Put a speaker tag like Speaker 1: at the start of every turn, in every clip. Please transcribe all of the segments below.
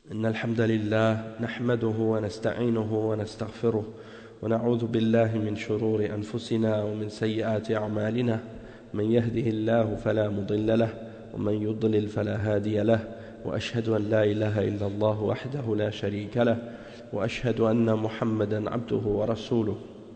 Speaker 1: إن الحمد لله نحمده ونستعينه ونستغفره ونعوذ بالله من شرور أنفسنا ومن سيئات أعمالنا من يهده الله فلا مضل له ومن يضلل فلا هادي له وأشهد أن لا إله إلا الله وحده لا شريك له وأشهد أن محمدا عبده ورسوله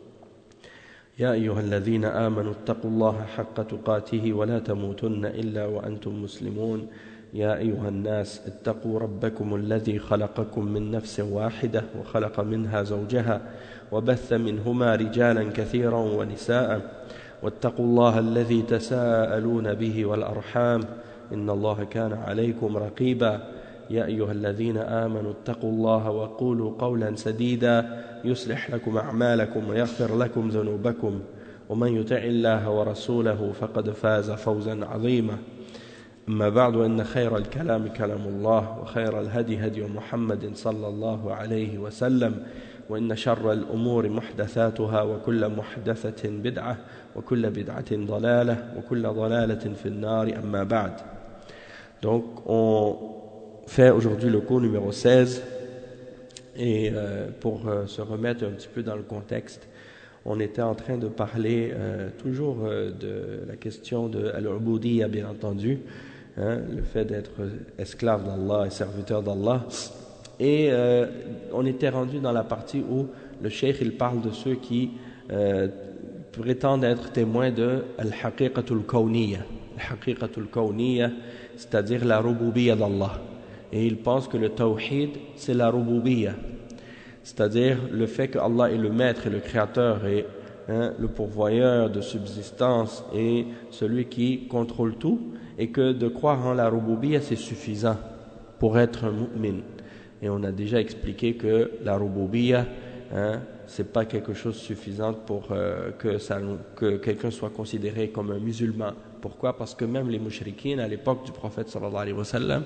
Speaker 1: يا أيها الذين آمنوا اتقوا الله حق تقاته ولا تموتن إلا وأنتم مسلمون يا أيها الناس اتقوا ربكم الذي خلقكم من نفس واحدة وخلق منها زوجها وبث منهما رجالا كثيرا ونساء واتقوا الله الذي تساءلون به والأرحام إن الله كان عليكم رقيبا يا أيها الذين آمنوا اتقوا الله وقولوا قولا سديدا يصلح لكم أعمالكم ويغفر لكم ذنوبكم ومن يطع الله ورسوله فقد فاز فوزا عظيما أما بعد وإن خير الكلام كلام الله وخير الهدي هدي محمد صلى الله عليه وسلم وإن شر الأمور محدثاتها وكل محدثة بدعة وكل بدعة ضلالة وكل ضلالة في النار أما بعد. Donc on fait aujourd'hui le cours numéro 16 et pour se remettre un petit peu dans le contexte, on était en train de parler toujours de la question de al-ubudiyya, bien entendu, le fait d'être esclave d'Allah et serviteur d'Allah, et on était rendu dans la partie où le cheikh il parle de ceux qui prétendent être témoins de al-haqiqatul kawniyya, al-haqiqatul kawniyya, c'est-à-dire la rububiyya d'Allah, et il pense que le tawhid c'est la rububiyya, c'est-à-dire le fait que Allah est le maître et le créateur et le pourvoyeur de subsistance et celui qui contrôle tout, et que de croire en la rububiyya c'est suffisant pour être un mu'min. Et on a déjà expliqué que la rububiyya c'est pas quelque chose de suffisant pour que quelqu'un soit considéré comme un musulman. Pourquoi? Parce que même les mushrikines à l'époque du prophète sallallahu alayhi wa sallam,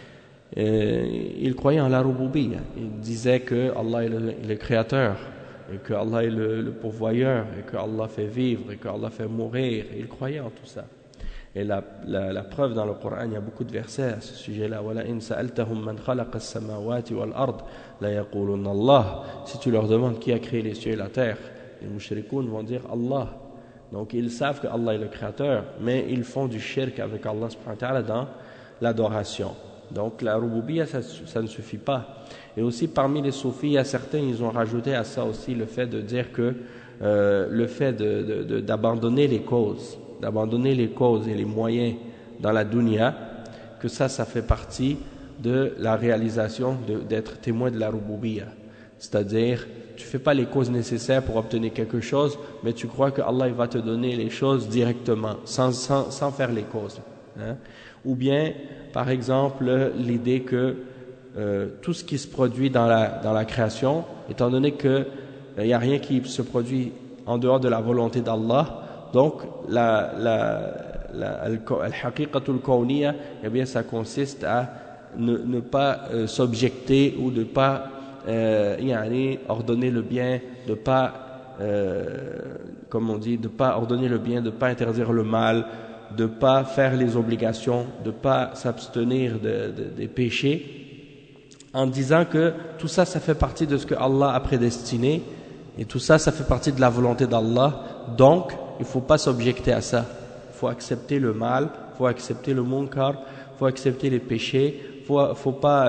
Speaker 1: ils croyaient en la rububiyya. Ils disaient que Allah est le créateur, et que Allah est le pourvoyeur, et que Allah fait vivre, et que Allah fait mourir. Ils croyaient en tout ça. Et la preuve dans le Coran, il y a beaucoup de versets à ce sujet-là. وَلَئِنْ سَأَلْتَهُمْ مَنْ خَلَقَ السَّمَاوَاتِ وَالْأَرْضِ لَيَقُولُنَّ اللَّهِ. Si tu leur demandes qui a créé les cieux et la terre, les mushrikoun vont dire Allah. Donc ils savent que Allah est le créateur, mais ils font du shirk avec Allah subhanahu wa ta'ala dans l'adoration. Donc la rububiyya ça ne suffit pas. Et aussi parmi les soufis, il y a certains, ils ont rajouté à ça aussi le fait de dire que le fait d'abandonner les causes, et les moyens dans la dunya, que ça fait partie de la réalisation d'être témoin de la rububiyya. C'est-à-dire, tu fais pas les causes nécessaires pour obtenir quelque chose, mais tu crois que Allah il va te donner les choses directement, sans faire les causes. Ou bien, par exemple, l'idée que tout ce qui se produit dans la création, étant donné que il n'y a rien qui se produit en dehors de la volonté d'Allah, donc al-haqiqatul kawniyya, eh bien ça consiste à ne pas s'objecter ou de pas ordonner le bien, de pas comme on dit, de pas ordonner le bien, de pas interdire le mal, de pas faire les obligations, de pas s'abstenir des péchés, en disant que tout ça fait partie de ce que Allah a prédestiné, et tout ça fait partie de la volonté d'Allah. Donc il ne faut pas s'objecter à ça. Il faut accepter le mal, il faut accepter le munkar, il faut accepter les péchés. Faut pas,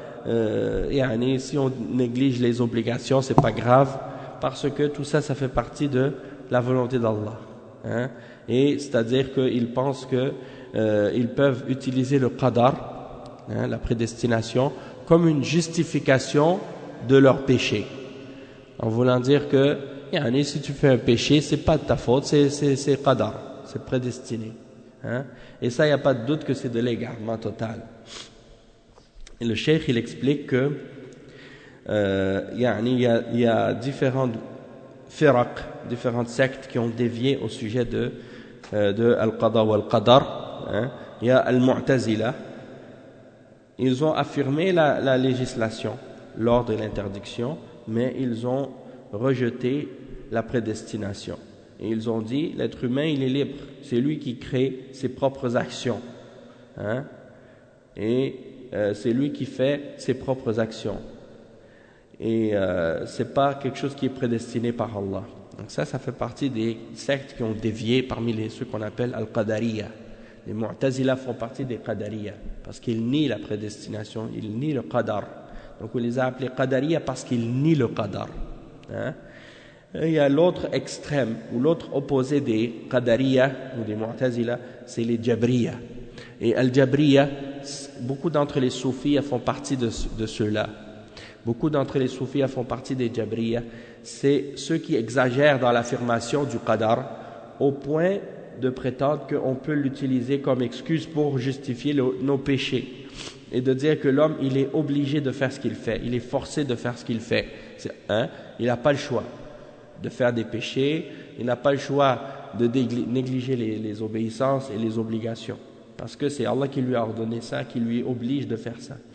Speaker 1: si on néglige les obligations, c'est pas grave, parce que tout ça fait partie de la volonté d'Allah. Et c'est-à-dire qu'ils pensent que ils peuvent utiliser le qadar, la prédestination, comme une justification de leur péché, en voulant dire que si tu fais un péché, c'est pas de ta faute, c'est qadar, c'est prédestiné. Et ça, il n'y a pas de doute que c'est de l'égarement total. Et le cheikh, il explique que il y a différentes firaq, différentes sectes qui ont dévié au sujet de al-qada wa al-qadar. Il y a al-mu'tazila. Ils ont affirmé la législation, l'ordre et l'interdiction, mais ils ont rejeté la prédestination. Et ils ont dit, l'être humain, il est libre. C'est lui qui crée ses propres actions. Et c'est lui qui fait ses propres actions. Et c'est pas quelque chose qui est prédestiné par Allah. Donc ça fait partie des sectes qui ont dévié parmi ceux qu'on appelle Al-Qadariya. Les Mu'tazila font partie des Qadariya parce qu'ils nient la prédestination, ils nient le Qadar. Donc on les a appelés Qadariya parce qu'ils nient le Qadar. Hein? Et il y a l'autre extrême ou l'autre opposé des Qadariya ou des Mu'tazila, c'est les Jabriya. Et Al-Jabriya, beaucoup d'entre les soufis font partie de ceux-là. Beaucoup d'entre les soufis font partie des Jabriya. C'est ceux qui exagèrent dans l'affirmation du Qadar au point de prétendre qu'on peut l'utiliser comme excuse pour justifier nos péchés et de dire que l'homme il est obligé de faire ce qu'il fait, il est forcé de faire ce qu'il fait. Il n'a pas le choix de faire des péchés, il n'a pas le choix de négliger les obéissances et les obligations parce que c'est Allah qui lui a ordonné ça, qui lui oblige de faire ça.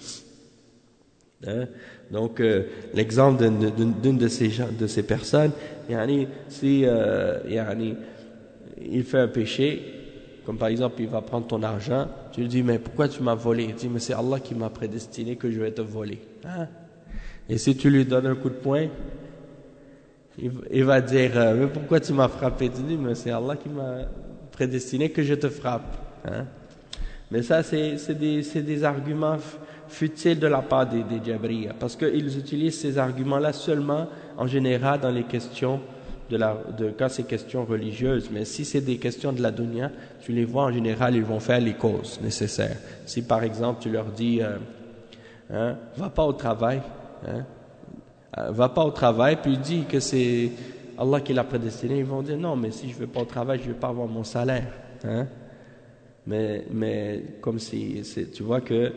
Speaker 1: Donc l'exemple d'une de ces personnes, si il fait un péché, comme par exemple il va prendre ton argent, tu lui dis mais pourquoi tu m'as volé? Il dit mais c'est Allah qui m'a prédestiné que je vais te voler. Et si tu lui donnes un coup de poing, il va dire mais pourquoi tu m'as frappé? Tu dis mais c'est Allah qui m'a prédestiné que je te frappe. Mais ça c'est des arguments futiles de la part des Jabriya, parce qu'ils utilisent ces arguments-là seulement en général dans les questions quand c'est questions religieuses. Mais si c'est des questions de la dunya, tu les vois en général, ils vont faire les causes nécessaires. Si par exemple tu leur dis va pas au travail, va pas au travail, puis dis que c'est Allah qui l'a prédestiné, ils vont dire non, mais si je vais pas au travail, je vais pas avoir mon salaire. Mais comme si tu vois que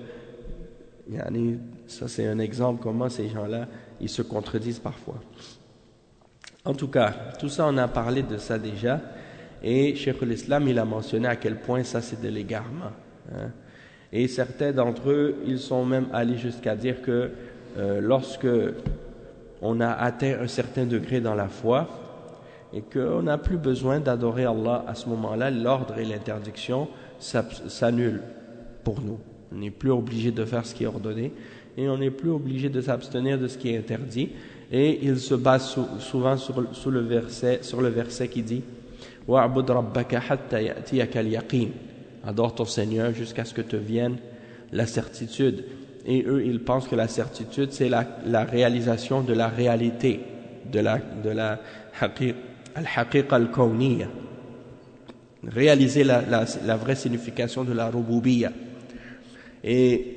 Speaker 1: ça c'est un exemple comment ces gens-là ils se contredisent parfois. En tout cas, tout ça on a parlé de ça déjà, et Cheikh l'Islam il a mentionné à quel point ça c'est de l'égarement. Et certains d'entre eux ils sont même allés jusqu'à dire que lorsque on a atteint un certain degré dans la foi et qu'on n'a plus besoin d'adorer Allah à ce moment-là, l'ordre et l'interdiction s'annulent pour nous. On n'est plus obligé de faire ce qui est ordonné et on n'est plus obligé de s'abstenir de ce qui est interdit. Et il se base souvent sur le verset qui dit wa'bud rabbaka hatta ya'tiyaka al-yaqin. Adore ton Seigneur jusqu'à ce que te vienne la certitude. Et eux ils pensent que la certitude c'est la réalisation de la réalité, de la al-haqiqa al-kawniyya, réaliser la vraie signification de la rububiyya. Et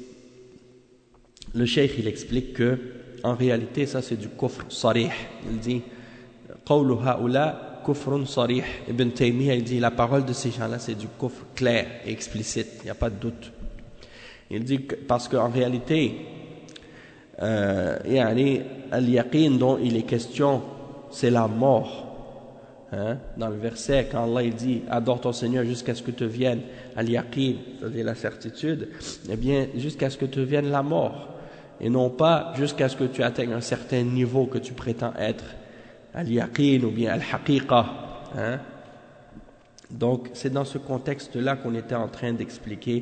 Speaker 1: le cheikh il explique que en réalité ça c'est du kufr sarih. Il dit qawlu haula kufrun sarih. Ibn Taymiyyah il dit la parole de ces gens-là c'est du kufr clair et explicite, il n'y a pas de doute. Il dit que, parce qu'en réalité al-yaqin dont il est question c'est la mort. Dans le verset quand Allah il dit adore ton Seigneur jusqu'à ce que te vienne al-yaqin, c'est-à-dire la certitude, eh bien jusqu'à ce que te vienne la mort et non pas jusqu'à ce que tu atteignes un certain niveau que tu prétends être al-yaqin ou bien al-haqiqa. Donc c'est dans ce contexte-là qu'on était en train d'expliquer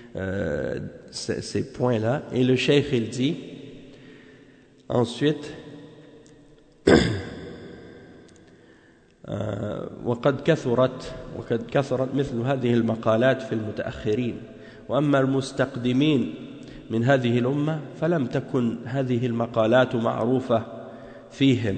Speaker 1: ces points-là, et le cheikh il dit ensuite وقد كثرت مثل هذه المقالات في المتأخرين وأما المستقدمين من هذه الأمة فلم تكن هذه المقالات معروفة فيهم.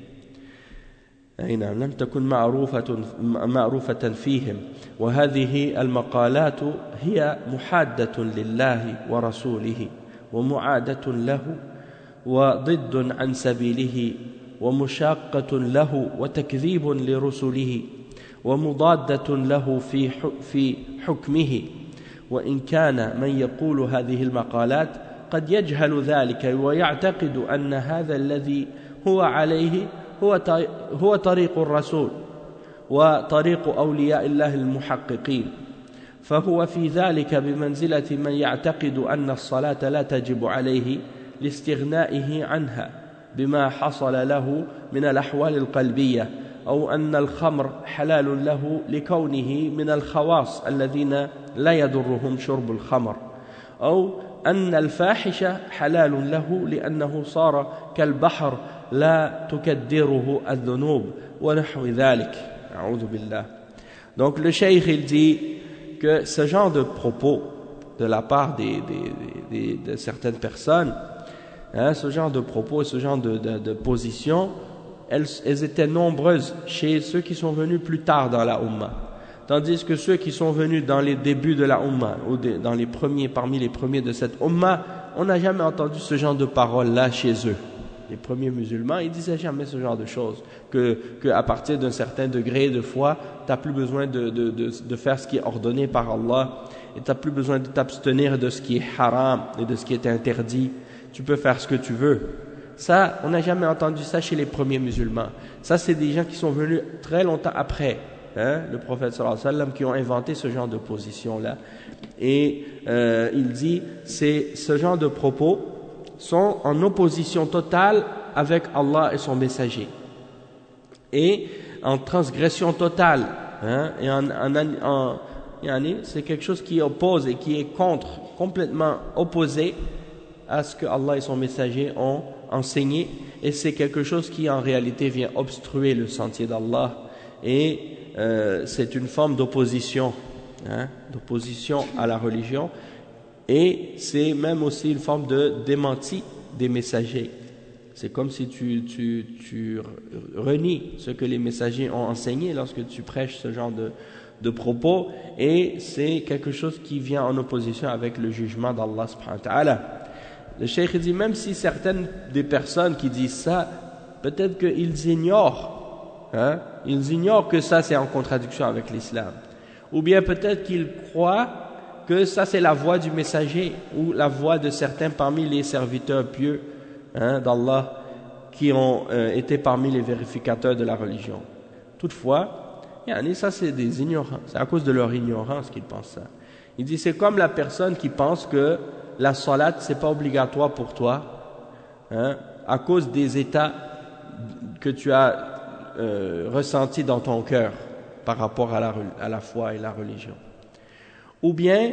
Speaker 1: لم تكن معروفة فيهم، وهذه المقالات هي محادة لله ورسوله ومعادة له وضد عن سبيله ومشاقة له وتكذيب لرسله ومضادة له في حكمه. وإن كان من يقول هذه المقالات قد يجهل ذلك ويعتقد أن هذا الذي هو عليه هو طريق الرسول وطريق أولياء الله المحققين، فهو في ذلك بمنزلة من يعتقد أن الصلاة لا تجب عليه لاستغنائه عنها بما حصل له من الأحوال القلبية، أو أن الخمر حلال له لكونه من الخواص الذين لا يضرهم شرب الخمر، أو أن الفاحش حلال له لأنه صار كالبحر لا تكدره الذنوب ونحو ذلك. أعوذ بالله. Donc le cheikh il dit que ce genre de propos de la part de certaines personnes, hein, ce genre de propos, ce genre de position, elles étaient nombreuses chez ceux qui sont venus plus tard dans la Ummah. Tandis que ceux qui sont venus dans les débuts de la Ummah, ou dans les premiers, parmi les premiers de cette Ummah, on n'a jamais entendu ce genre de paroles-là chez eux. Les premiers musulmans, ils disaient jamais ce genre de choses. Que à partir d'un certain degré de foi, tu n'as plus besoin de faire ce qui est ordonné par Allah, et tu n'as plus besoin de t'abstenir de ce qui est haram et de ce qui est interdit. Tu peux faire ce que tu veux. Ça, on n'a jamais entendu ça chez les premiers musulmans. Ça, c'est des gens qui sont venus très longtemps après, hein, le prophète sallallahu alayhi wa sallam, qui ont inventé ce genre de position-là. Et il dit, ce genre de propos sont en opposition totale avec Allah et son messager. Et en transgression totale, hein, et c'est quelque chose qui oppose et qui est complètement opposé à ce que Allah et son messager ont enseigné, et c'est quelque chose qui en réalité vient obstruer le sentier d'Allah, et c'est une forme d'opposition, hein, d'opposition à la religion, et c'est même aussi une forme de démenti des messagers. C'est comme si tu renies ce que les messagers ont enseigné lorsque tu prêches ce genre de propos, et c'est quelque chose qui vient en opposition avec le jugement d'Allah subhanahu wa ta'ala. Le cheikh dit, même si certaines des personnes qui disent ça, peut-être qu'ils ignorent, hein, ils ignorent que ça c'est en contradiction avec l'islam, ou bien peut-être qu'ils croient que ça c'est la voie du messager ou la voie de certains parmi les serviteurs pieux, hein, d'Allah, qui ont été parmi les vérificateurs de la religion. Toutefois, ça c'est des ignorants, c'est à cause de leur ignorance qu'ils pensent ça. Il dit, c'est comme la personne qui pense que la salat c'est pas obligatoire pour toi, hein, à cause des états que tu as ressentis dans ton cœur par rapport à la foi et la religion. Ou bien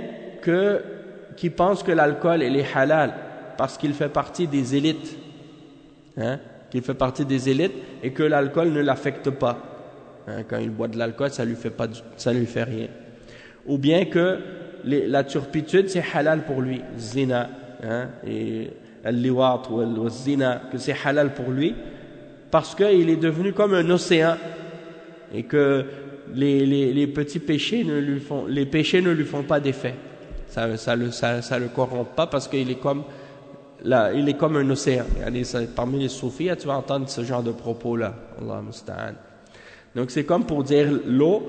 Speaker 1: qui pense que l'alcool il est halal parce qu'il fait partie des élites, hein, qu'il fait partie des élites et que l'alcool ne l'affecte pas, hein, quand il boit de l'alcool ça lui fait rien. Ou bien que la turpitude c'est halal pour lui, zina, hein, et al-liwat ou zina, que c'est halal pour lui parce qu'il est devenu comme un océan et que les petits péchés ne lui font pas d'effet. Ça le corrompt pas parce qu'il est comme il est comme un océan. Parmi les soufis, tu vas entendre ce genre de propos là. Allah musta'an. Donc c'est comme pour dire l'eau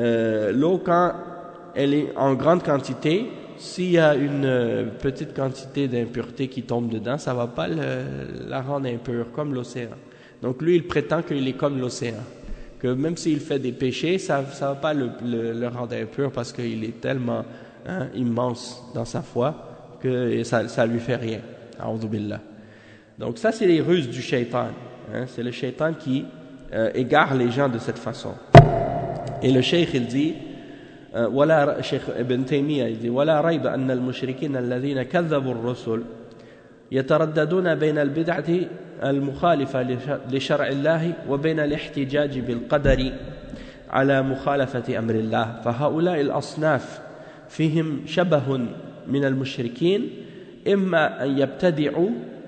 Speaker 1: quand elle est en grande quantité, s'il y a une petite quantité d'impureté qui tombe dedans, ça va pas la rendre impure comme l'océan. Donc lui il prétend qu'il est comme l'océan, que même s'il fait des péchés, ça va pas le rendre impur parce qu'il est tellement, hein, immense dans sa foi que ça lui fait rien. A'udhu billah. Donc ça c'est les ruses du shaitan, hein, c'est le shaitan qui égare les gens de cette façon. Et le cheikh il dit, cheikh Ibn Taymiyyah il dit, ولا ريب أن المشركين الذين كذبوا الرسل يترددون بين البدعة المخالفة لشرع الله وبين الاحتجاج بالقدر على مخالفة أمر الله فهؤلاء الأصناف فيهم شبه من المشركين إما أن يبتدعوا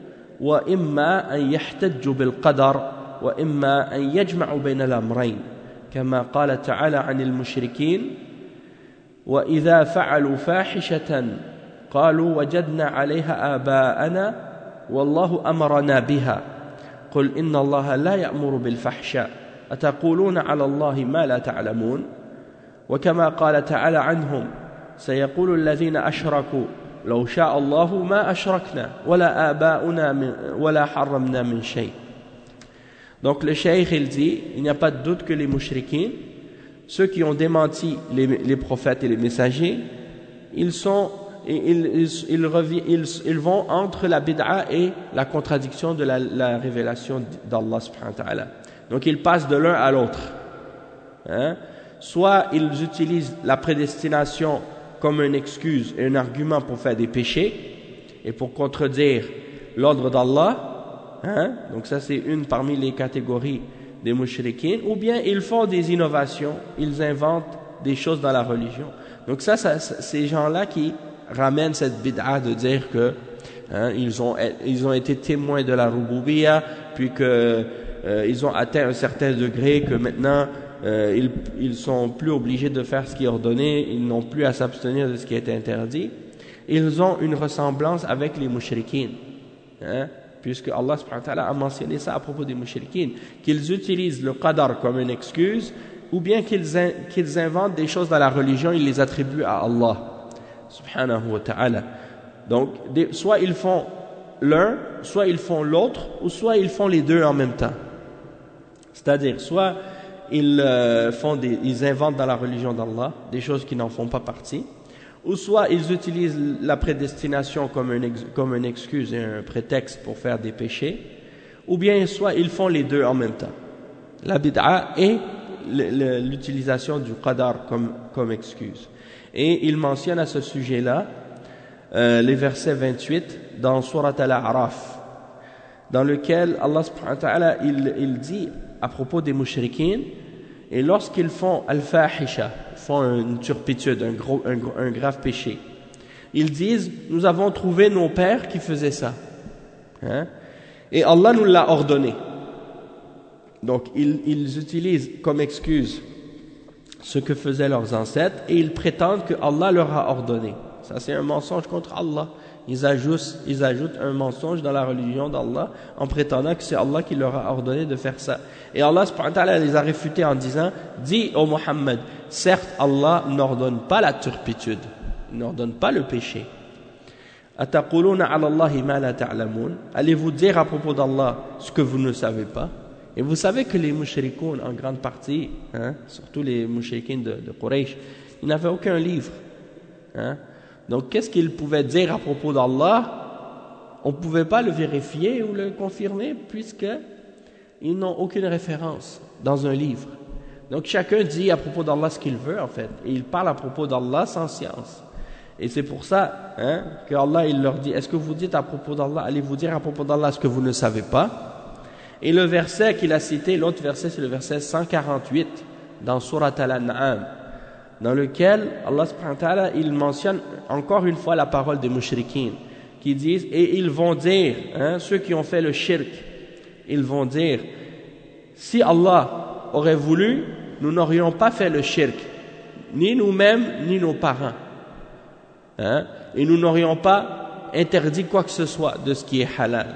Speaker 1: وإما أن يحتجوا بالقدر وإما أن يجمعوا بين الأمرين كما قال تعالى عن المشركين وإذا فعلوا فاحشة قالوا وجدنا عليها آباءنا والله أمرنا بها قل إن الله لا يأمر بالفحشاء أتقولون على الله ما لا تعلمون وكما قال تعالى عنهم سيقول الذين أشركوا لو شاء الله ما أشركنا ولا آباؤنا ولا حرمنا من شيء. Donc le cheikh il dit, il n'y a pas de doute que les mouchriquins, ceux qui ont démenti les prophètes et les messagers, ils vont entre la bid'a et la contradiction de la révélation d'Allah subhanahu wa ta'ala. Donc ils passent de l'un à l'autre, hein? Soit ils utilisent la prédestination comme une excuse et un argument pour faire des péchés, et pour contredire l'ordre d'Allah, hein, donc ça c'est une parmi les catégories des mouchriquins, ou bien ils font des innovations, ils inventent des choses dans la religion. Donc ça ces gens-là qui ramènent cette bid'a de dire que hein, ils ont été témoins de la rububiyya, puis que ils ont atteint un certain degré, que maintenant ils sont plus obligés de faire ce qui est ordonné, ils n'ont plus à s'abstenir de ce qui est interdit. Ils ont une ressemblance avec les mouchriquins, hein, puisque Allah subhanahu wa ta'ala a mentionné ça à propos des mouchriquins, qu'ils utilisent le qadar comme une excuse, ou bien qu'ils inventent des choses dans la religion, ils les attribuent à Allah subhanahu wa ta'ala. Donc soit ils font l'un, soit ils font l'autre, ou soit ils font les deux en même temps. C'est-à-dire, soit ils inventent dans la religion d'Allah des choses qui n'en font pas partie, ou soit ils utilisent la prédestination comme une excuse et un prétexte pour faire des péchés, ou bien soit ils font les deux en même temps, la bid'a et l'utilisation du qadar comme excuse. Et il mentionne à ce sujet-là les versets 28 dans Surat Al-A'raf, dans lequel Allah subhanahu wa ta'ala il dit à propos des mouchriquins, et lorsqu'ils font al-fahisha, font une turpitude, un grave péché, ils disent, nous avons trouvé nos pères qui faisaient ça, hein? Et Allah nous l'a ordonné. Donc ils utilisent comme excuse ce que faisaient leurs ancêtres et ils prétendent que Allah leur a ordonné. Ça c'est un mensonge contre Allah. Ils ajoutent un mensonge dans la religion d'Allah en prétendant que c'est Allah qui leur a ordonné de faire ça. Et Allah subhanahu wa ta'ala les a réfutés en disant, dis ô Muhammad, certes Allah n'ordonne pas la turpitude, il n'ordonne pas le péché. Ataquluna ala Allahi ma la ta'lamun, allez-vous dire à propos d'Allah ce que vous ne savez pas? Et vous savez que les mouchrikoun en grande partie, hein, surtout les mouchrikins de Quraysh, ils n'avaient aucun livre, hein? Donc, qu'est-ce qu'ils pouvaient dire à propos d'Allah? On ne pouvait pas le vérifier ou le confirmer puisqu'ils n'ont aucune référence dans un livre. Donc, chacun dit à propos d'Allah ce qu'il veut, en fait. Et il parle à propos d'Allah sans science. Et c'est pour ça hein, que Allah il leur dit, est-ce que vous dites à propos d'Allah, allez-vous dire à propos d'Allah ce que vous ne savez pas? Et le verset qu'il a cité, l'autre verset, c'est le verset 148 dans Surat Al-An'am, dans lequel Allah subhanahu wa ta'ala il mentionne encore une fois la parole des mouchriquins qui disent, et ils vont dire, hein, ceux qui ont fait le shirk, ils vont dire, si Allah aurait voulu, nous n'aurions pas fait le shirk, ni nous-mêmes, ni nos parents, hein, et nous n'aurions pas interdit quoi que ce soit de ce qui est halal.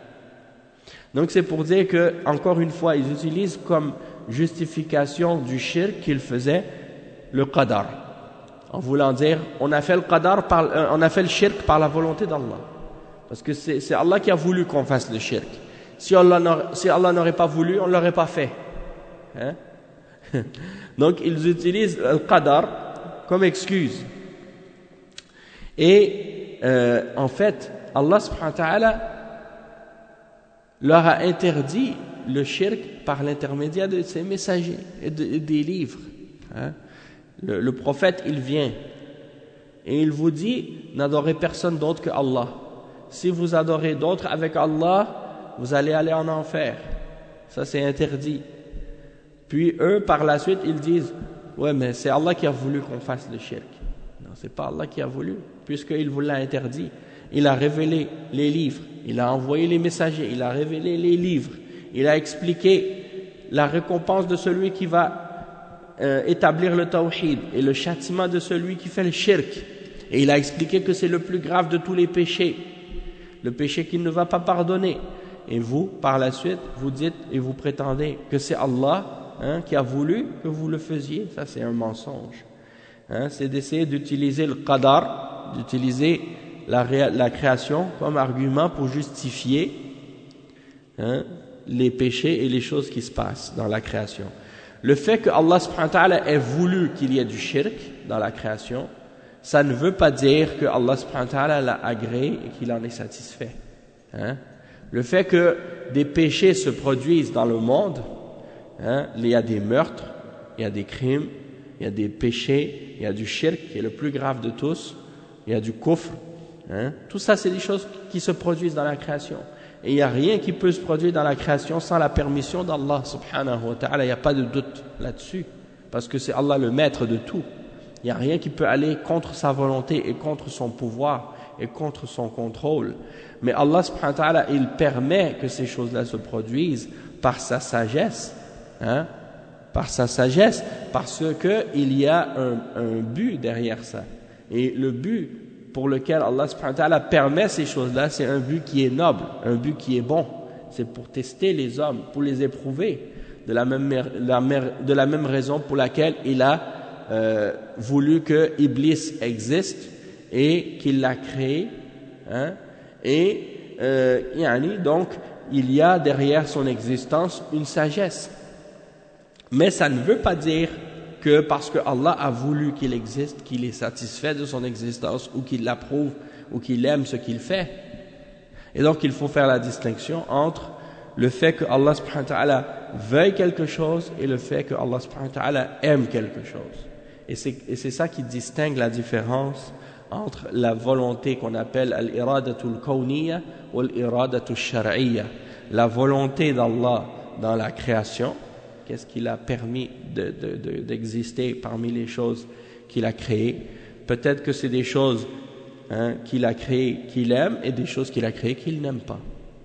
Speaker 1: Donc c'est pour dire que, encore une fois, ils utilisent comme justification du shirk qu'ils faisaient le qadar, en voulant dire on a fait le qadar on a fait le shirk par la volonté d'Allah, parce que c'est Allah qui a voulu qu'on fasse le shirk. Si Allah n'aurait pas voulu, on ne l'aurait pas fait, hein? Donc ils utilisent le qadar comme excuse. Et en fait Allah subhanahu wa ta'ala leur a interdit le shirk par l'intermédiaire de ses messagers et des livres, hein? Le prophète, il vient et il vous dit, n'adorez personne d'autre que Allah. Si vous adorez d'autres avec Allah, vous allez aller en enfer. Ça, c'est interdit. Puis eux, par la suite, ils disent, ouais, mais c'est Allah qui a voulu qu'on fasse le shirk. Non, c'est pas Allah qui a voulu, puisqu'il vous l'a interdit. Il a révélé les livres, il a envoyé les messagers, il a révélé les livres, il a expliqué la récompense de celui qui va établir le tawhid et le châtiment de celui qui fait le shirk, et il a expliqué que c'est le plus grave de tous les péchés, le péché qu'il ne va pas pardonner. Et vous, par la suite, vous dites et vous prétendez que c'est Allah, hein, qui a voulu que vous le faisiez. Ça, c'est un mensonge, hein, c'est d'essayer d'utiliser le qadar, d'utiliser la création comme argument pour justifier, hein, les péchés et les choses qui se passent dans la création. Le fait que Allah subhanahu wa ta'ala ait voulu qu'il y ait du shirk dans la création, ça ne veut pas dire que Allah subhanahu wa ta'ala l'a agréé et qu'il en est satisfait, hein? Le fait que des péchés se produisent dans le monde, hein, il y a des meurtres, il y a des crimes, il y a des péchés, il y a du shirk qui est le plus grave de tous, il y a du kufr, Hein? Tout ça, c'est des choses qui se produisent dans la création. Et il n'y a rien qui peut se produire dans la création sans la permission d'Allah subhanahu wa ta'ala. Il n'y a pas de doute là-dessus. Parce que c'est Allah le maître de tout. Il n'y a rien qui peut aller contre sa volonté et contre son pouvoir et contre son contrôle. Mais Allah subhanahu wa ta'ala, il permet que ces choses-là se produisent par sa sagesse. Hein? Par sa sagesse, parce qu'il y a un but derrière ça. Et le but pour lequel Allah subhanahu wa ta'ala permet ces choses-là, c'est un but qui est noble, un but qui est bon. C'est pour tester les hommes, pour les éprouver, de la même raison pour laquelle il a voulu que Iblis existe et qu'il l'a créé. Hein? Et donc, il y a derrière son existence une sagesse. Mais ça ne veut pas dire que parce que Allah a voulu qu'il existe, qu'il est satisfait de son existence ou qu'il l'approuve ou qu'il aime ce qu'il fait. Et donc il faut faire la distinction entre le fait que Allah subhanahu wa ta'ala veuille quelque chose et le fait que Allah subhanahu wa ta'ala aime quelque chose. Et c'est ça qui distingue la différence entre la volonté qu'on appelle al-iradatul kawniyya ou al-iradatul shar'iyya, la volonté d'Allah dans la création. Qu'est-ce qu'il a permis d'exister parmi les choses qu'il a créées? Peut-être que c'est des choses qu'il a créées qu'il aime et des choses qu'il a créées qu'il n'aime pas.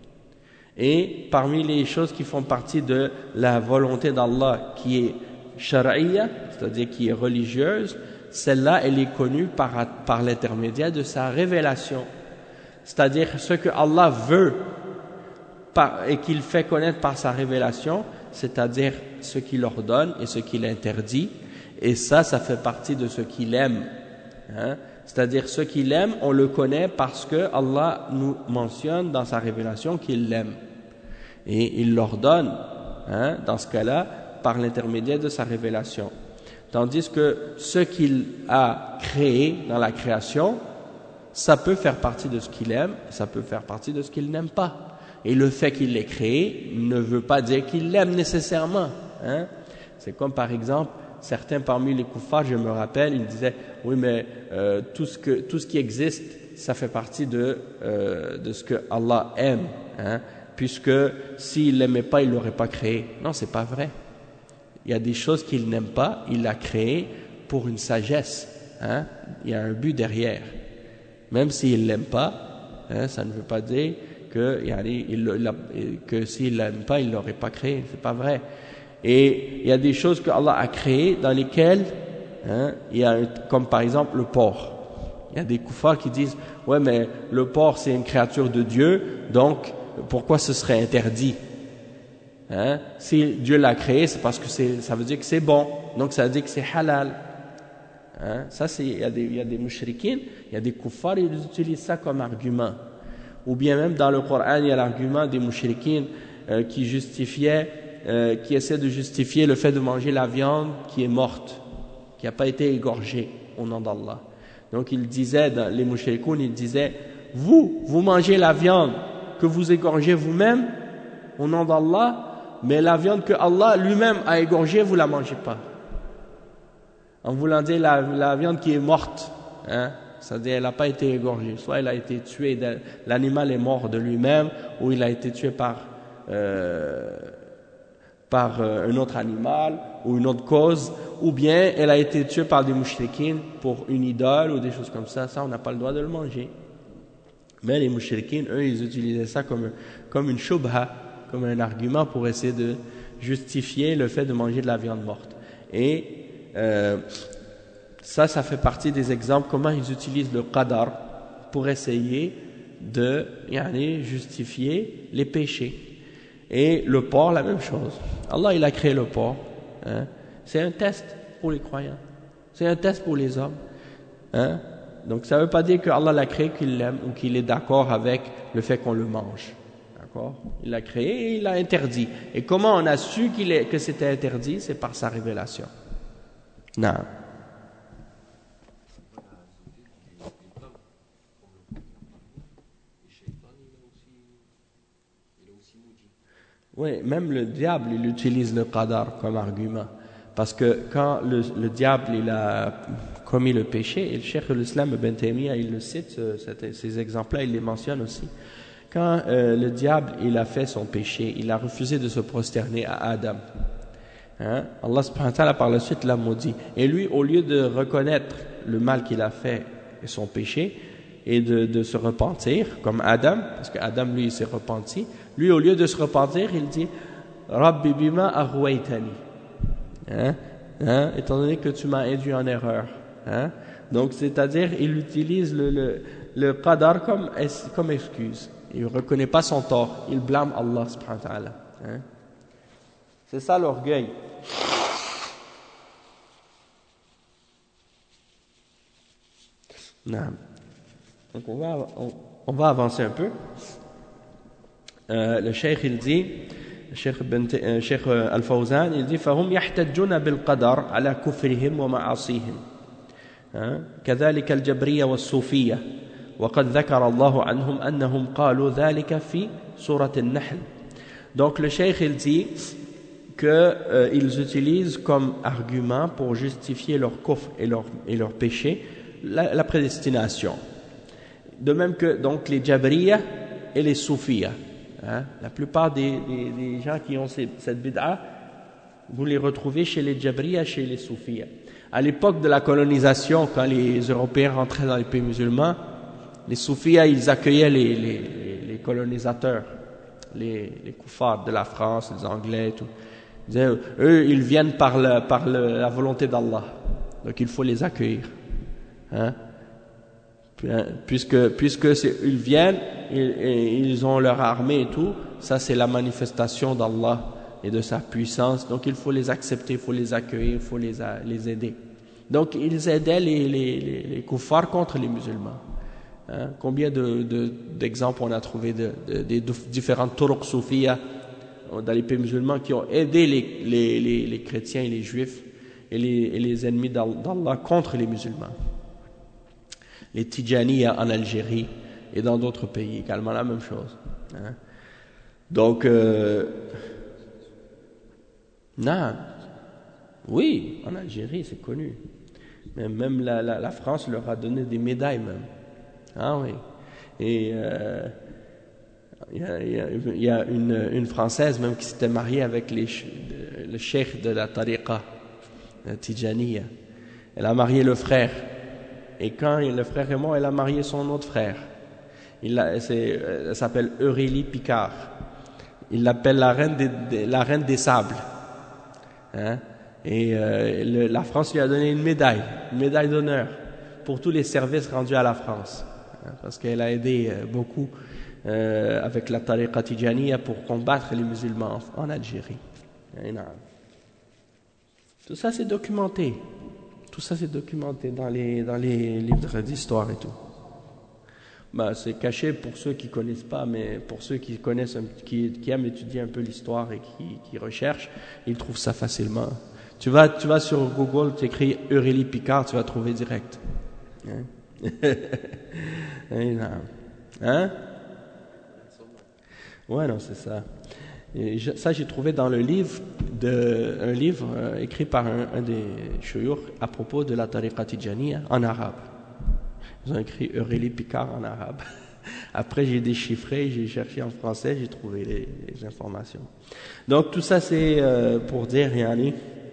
Speaker 1: Et parmi les choses qui font partie de la volonté d'Allah qui est shar'iyya, c'est-à-dire qui est religieuse, celle-là, elle est connue par l'intermédiaire de sa révélation. C'est-à-dire ce que Allah veut et qu'il fait connaître par sa révélation, c'est-à-dire ce qu'il ordonne et ce qu'il interdit, et ça fait partie de ce qu'il aime. Hein? C'est-à-dire ce qu'il aime, on le connaît parce que Allah nous mentionne dans sa révélation qu'il l'aime. Et il l'ordonne, dans ce cas-là, par l'intermédiaire de sa révélation. Tandis que ce qu'il a créé dans la création, ça peut faire partie de ce qu'il aime, ça peut faire partie de ce qu'il n'aime pas. Et le fait qu'il l'ait créé ne veut pas dire qu'il l'aime nécessairement. Hein? C'est comme par exemple, certains parmi les kuffars, je me rappelle, ils disaient, oui mais tout ce qui existe, ça fait partie de ce que Allah aime. Hein? Puisque s'il l'aimait pas, il l'aurait pas créé. Non, c'est pas vrai. Il y a des choses qu'il n'aime pas, il l'a créé pour une sagesse. Hein? Il y a un but derrière. Même s'il l'aime pas, ça ne veut pas dire que s'il l'aime pas, il l'aurait pas créé. C'est pas vrai. Et il y a des choses que Allah a créées dans lesquelles, il y a comme par exemple le porc. Il y a des kuffars qui disent, ouais mais le porc c'est une créature de Dieu, donc pourquoi ce serait interdit? Si Dieu l'a créé, c'est parce que ça veut dire que c'est bon, donc ça veut dire que c'est halal. Ça il y a des mushrikines, il y a des kuffars, ils utilisent ça comme argument. Ou bien même dans le Coran, il y a l'argument des mushrikines qui essaient de justifier le fait de manger la viande qui est morte, qui n'a pas été égorgée au nom d'Allah. Donc ils disaient, les mushrikoun, ils disaient, vous mangez la viande que vous égorgez vous-même au nom d'Allah, mais la viande que Allah lui-même a égorgée, vous ne la mangez pas. En voulant dire la viande qui est morte, c'est-à-dire elle n'a pas été égorgée, soit elle a été tuée, l'animal est mort de lui-même, ou il a été tué par un autre animal ou une autre cause, ou bien elle a été tuée par des mushrikines pour une idole ou des choses comme ça, on n'a pas le droit de le manger. Mais les mushrikines, eux, ils utilisaient ça comme une shubha, comme un argument pour essayer de justifier le fait de manger de la viande morte. Et ça fait partie des exemples comment ils utilisent le qadar pour essayer de justifier les péchés. Et le porc, la même chose. Allah, il a créé le porc. C'est un test pour les croyants. C'est un test pour les hommes. Donc ça ne veut pas dire que Allah l'a créé, qu'il l'aime ou qu'il est d'accord avec le fait qu'on le mange. D'accord? Il l'a créé et il l'a interdit. Et comment on a su que c'était interdit? C'est par sa révélation. Non. Oui, même le diable, il utilise le qadar comme argument. Parce que quand le diable, il a commis le péché. Et le Cheikh l'Islam Ibn Taymiyyah, il le cite, ces exemples-là, il les mentionne aussi. Quand le diable, il a fait son péché, il a refusé de se prosterner à Adam. Hein? Allah subhanahu wa ta'ala par la suite l'a maudit. Et lui, au lieu de reconnaître le mal qu'il a fait et son péché, et de se repentir, comme Adam, parce que Adam, lui, il s'est repenti, lui, au lieu de se repentir, il dit « Rabbi bima aghwaytani » étant donné que tu m'as induit en erreur. Hein? Donc, c'est-à-dire, il utilise le qadar comme excuse. Il ne reconnaît pas son tort. Il blâme Allah subhanahu wa ta'ala. Hein? C'est ça l'orgueil. Non. Donc on va avancer un peu. Le cheikh il dit, Cheikh Al-Fawzan, il dit فهم يحتجون بالقدر على كفرهم ومعاصيهم كذلك الجبرية والصوفية وقد ذكر الله عنهم أنهم قالوا ذلك في سورة النحل. Donc le cheikh il dit que ils utilisent comme argument pour justifier leur kufr et leur péché la prédestination. De même que donc les Jabriya et les Soufiyas. La plupart des gens qui ont cette bid'a, vous les retrouvez chez les Jabriya, chez les Soufiyas. À l'époque de la colonisation, quand les Européens rentraient dans les pays musulmans, les Soufiyas, ils accueillaient les colonisateurs, les koufars de la France, les Anglais et tout. Ils disaient, eux, ils viennent par la volonté d'Allah. Donc il faut les accueillir. Puisque ils viennent et ils ont leur armée et tout, ça c'est la manifestation d'Allah et de sa puissance, donc il faut les accepter, il faut les accueillir, il faut les aider. Donc ils aidaient les koufars contre les musulmans. Combien d'exemples on a trouvé des différentes turuq soufiyas dans les pays musulmans qui ont aidé les chrétiens et les juifs et les ennemis d'Allah contre les musulmans. Les Tijaniya en Algérie et dans d'autres pays également la même chose. Donc, non, oui, en Algérie c'est connu. Mais même la France leur a donné des médailles même. Ah oui. Et il y a une Française même qui s'était mariée avec le cheikh de la tariqa Tijaniya. Elle a marié le frère. Et quand le frère est mort, elle a marié son autre frère. Elle s'appelle Aurélie Picard. Il l'appelle la reine des sables. Et la France lui a donné une médaille d'honneur pour tous les services rendus à la France. Parce qu'elle a aidé beaucoup avec la tariqa Tijaniya pour combattre les musulmans en Algérie. Tout ça c'est documenté. Tout ça c'est documenté dans les livres d'histoire et tout. C'est caché pour ceux qui connaissent pas, mais pour ceux qui connaissent, qui aiment étudier un peu l'histoire et qui recherchent, ils trouvent ça facilement. Tu vas sur Google, tu écris Aurélie Picard, tu vas trouver direct. Ouais, non, c'est ça. Et ça, j'ai trouvé dans un livre écrit par un des chouyours à propos de la tariqa Tijaniya en arabe. Ils ont écrit Aurélie Picard en arabe. Après, j'ai déchiffré, j'ai cherché en français, j'ai trouvé les informations. Donc, tout ça, c'est pour dire, Yanni,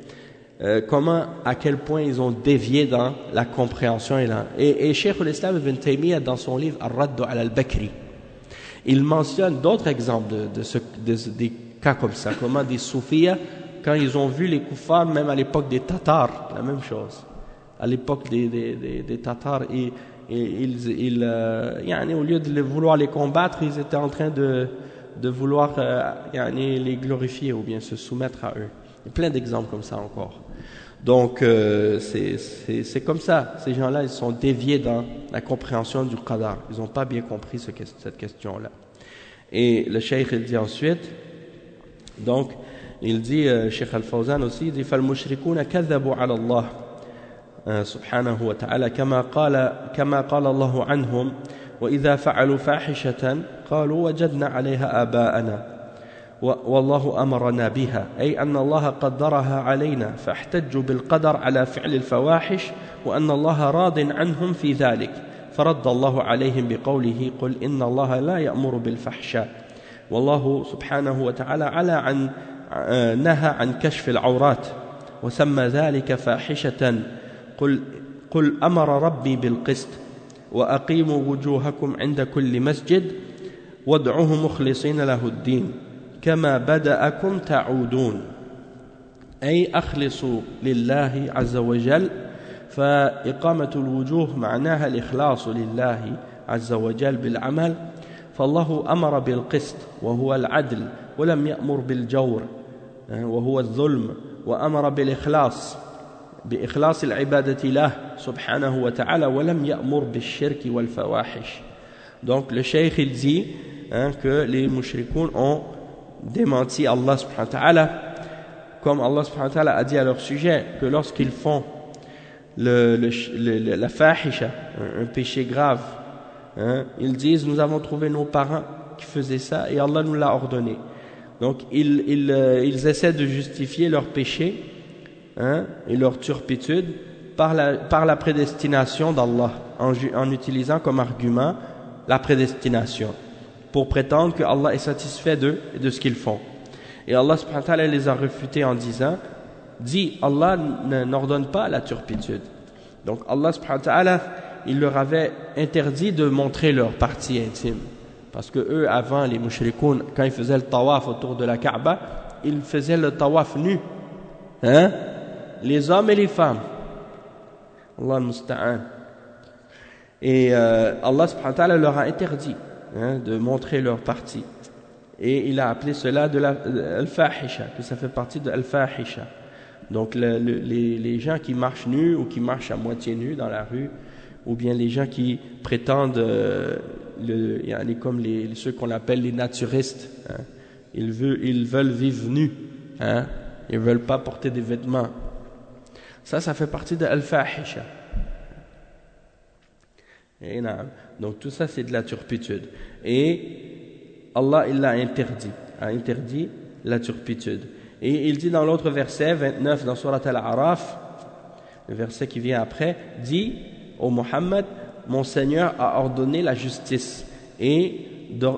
Speaker 1: à quel point ils ont dévié dans la compréhension. Et Cheikh l'Islam Ibn Taymiyyah, dans son livre Ar-Radd ala al-Bakri, il mentionne d'autres exemples des cas comme ça, comment des soufiyas, quand ils ont vu les koufars, même à l'époque des Tatars, la même chose. À l'époque des Tatars, au lieu de vouloir les combattre, ils étaient en train de vouloir les glorifier ou bien se soumettre à eux. Il y a plein d'exemples comme ça encore. Donc, c'est comme ça. Ces gens-là, ils sont déviés dans la compréhension du qadar. Ils n'ont pas bien compris cette question-là. Et le cheikh, il dit ensuite, donc, il dit, Cheikh Al-Fawzan aussi, il dit, فَالْمُشْرِكُونَ كَذَّبُوا عَلَى اللَّهِ سبحانه وتعالى كما قال الله عنهم وإذا فعلوا فاحشة قالوا وجدنا عليها آباءنا والله أمرنا بها أي أن الله قدرها علينا فاحتجوا بالقدر على فعل الفواحش وأن الله راض عنهم في ذلك فرد الله عليهم بقوله قل إن الله لا يأمر بالفحشاء والله سبحانه وتعالى نهى عن كشف العورات وسمى ذلك فاحشة قل أمر ربي بالقسط وأقيموا وجوهكم عند كل مسجد وادعوه مخلصين له الدين كما بدأكم تعودون أي أخلصوا لله عز وجل فإقامة الوجوه معناها الإخلاص لله عز وجل بالعمل فالله أمر بالقسط وهو العدل ولم يأمر بالجور وهو الظلم وأمر بإخلاص العبادة له سبحانه وتعالى ولم يأمر بالشرك والفواحش. Donc le cheikh il dit que les mushrikoun ont démenti Allah subhanahu wa ta'ala comme Allah subhanahu wa ta'ala a dit à leur sujet que lorsqu'ils font la fahisha, un péché grave, ils disent nous avons trouvé nos parents qui faisaient ça et Allah nous l'a ordonné. Donc ils essaient de justifier leur péché et leur turpitude par la prédestination d'Allah en utilisant comme argument la prédestination pour prétendre que Allah est satisfait d'eux et de ce qu'ils font. Et Allah subhanahu wa ta'ala les a refutés en disant Allah n'ordonne pas la turpitude. Donc Allah subhanahu wa ta'ala il leur avait interdit de montrer leur partie intime parce que eux avant les mushrikoun quand ils faisaient le tawaf autour de la Kaaba ils faisaient le tawaf nu les hommes et les femmes Allah al-musta'an et Allah subhanahu wa ta'ala leur a interdit de montrer leur partie et il a appelé cela de al-fahisha que ça fait partie de al-fahisha. Donc les gens qui marchent nus ou qui marchent à moitié nus dans la rue ou bien les gens qui prétendent comme ceux qu'on appelle les naturistes ils veulent vivre nus ils veulent pas porter des vêtements, ça fait partie de al-fahisha. Donc tout ça c'est de la turpitude et Allah il l'a interdit la turpitude. Et il dit dans l'autre verset 29 dans Surat Al-A'raf, le verset qui vient après, dit au Muhammad mon Seigneur a ordonné la justice et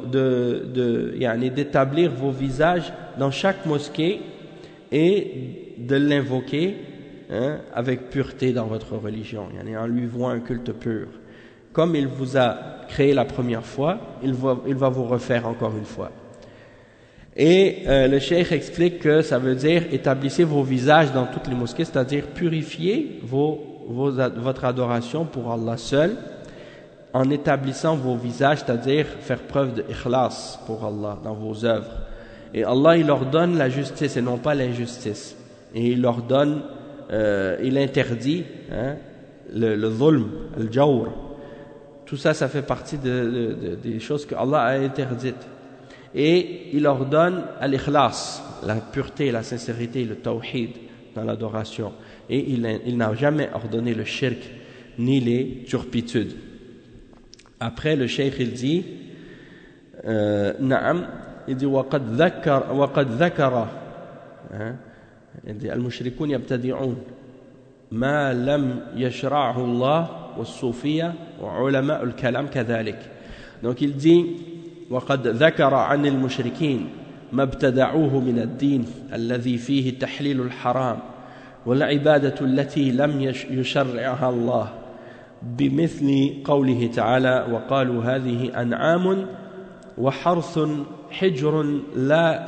Speaker 1: d'établir vos visages dans chaque mosquée et de l'invoquer avec pureté dans votre religion, en lui vouant un culte pur. Comme il vous a créé la première fois, il va vous refaire encore une fois. Et le cheikh explique que ça veut dire établissez vos visages dans toutes les mosquées, c'est-à-dire purifiez votre adoration pour Allah seul en établissant vos visages, c'est-à-dire faire preuve d'ikhlas pour Allah dans vos œuvres. Et Allah il ordonne la justice et non pas l'injustice. Et il ordonne, il interdit le zulm, le jawr. Tout ça fait partie des choses que Allah a interdites. Et il ordonne al-ikhlas, la pureté, la sincérité, le tawhid dans l'adoration. Et il n'a jamais ordonné le shirk ni les turpitudes. Après le cheikh il dit Naam, il dit وقد ذكر المشركون يبتدعون ما لم يشرعه الله والصوفية وعلماء الكلام كذلك. Donc il dit وقد ذكر عن المشركين ما ابتدعوه من الدين الذي فيه تحليل الحرام والعبادة التي لم يشرعها الله بمثل قوله تعالى وقالوا هذه أنعام وحرث حجر لا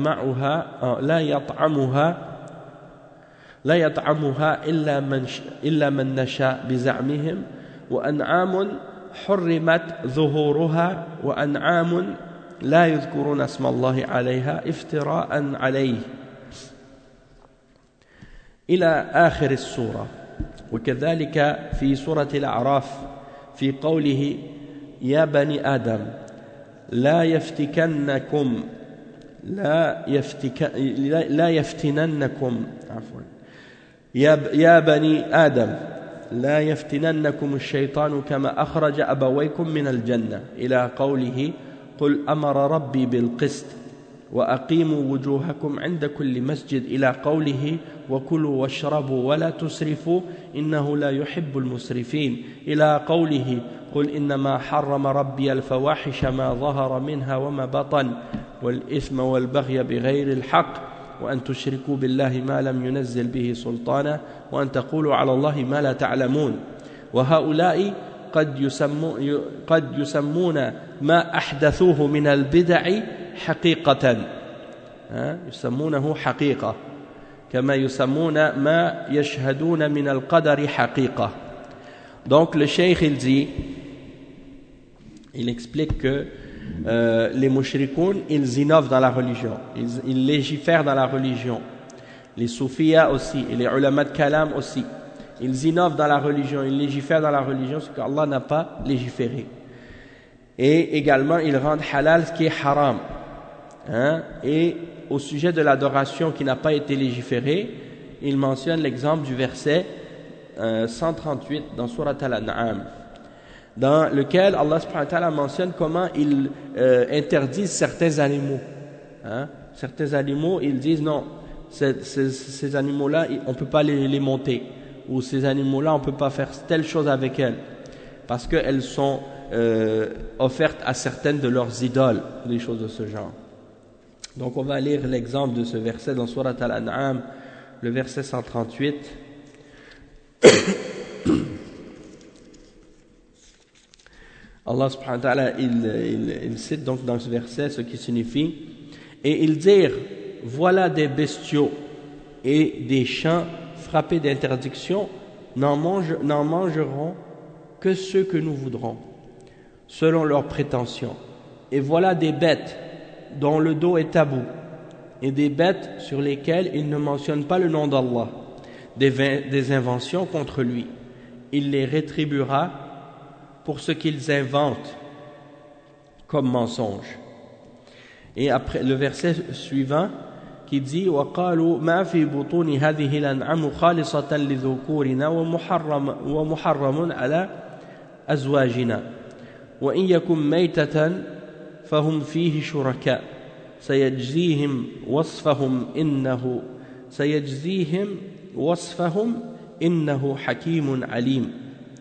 Speaker 1: يطعمها إلا من نشاء بزعمهم وأنعام حرمت ظهورها وأنعام لا يذكرون اسم الله عليها افتراء عليه إلى آخر السورة. وكذلك في سورة الأعراف في قوله يا بني آدم لا يفتننكم يا بني آدم لا يفتننكم الشيطان كما أخرج أبويكم من الجنة إلى قوله قل أمر ربي بالقسط وأقيموا وجوهكم عند كل مسجد إلى قوله وكلوا واشربوا ولا تسرفوا إنه لا يحب المسرفين إلى قوله قل إنما حرم ربي الفواحش ما ظهر منها وما بطن والإثم والبغي بغير الحق وأن تشركوا بالله ما لم ينزل به سلطانا وأن تقولوا على الله ما لا تعلمون وهؤلاء قد يسمون ما أحدثوه من البدع حقيقة يسمونه حقيقة كما يسمون ما يشهدون من القدر حقيقة. Donc le cheikh il explique que les mushrikoun ils innovent dans la religion, ils légifèrent dans la religion, les soufiyas aussi et les ulama de kalam aussi, ils innovent dans la religion, ils légifèrent dans la religion ce qu'Allah n'a pas légiféré, et également ils rendent halal ce qui est haram. Et au sujet de l'adoration qui n'a pas été légiférée, il mentionne l'exemple du verset 138 dans Surat Al-An'am, dans lequel Allah subhanahu wa ta'ala mentionne comment il interdit certains animaux. Certains animaux, ils disent non, ces animaux-là, on ne peut pas les monter, ou ces animaux-là, on ne peut pas faire telle chose avec elles, parce qu'elles sont offertes à certaines de leurs idoles, des choses de ce genre. Donc on va lire l'exemple de ce verset dans Surat Al-An'am, le verset 138. Allah subhanahu wa ta'ala il cite donc dans ce verset ce qui signifie et ils dirent voilà des bestiaux et des champs frappés d'interdiction n'en mangeront que ceux que nous voudrons selon leurs prétentions et voilà des bêtes dont le dos est tabou et des bêtes sur lesquelles il ne mentionne pas le nom d'Allah, des inventions contre lui. Il les rétribuera pour ce qu'ils inventent comme mensonge. Et après le verset suivant qui dit وَقَالُوا مَا فِي بُطُونِ هَذِهِ الْأَنْعَامُ خَالِصَةً لِذُكُورِنَا وَمُحَرَّمٌ عَلَى أَزْوَاجِنَا وَإِنْ يَكُنْ مَيْتَةً فهم فيه شركاء سيجزيهم وصفهم إنه حكيم عليم.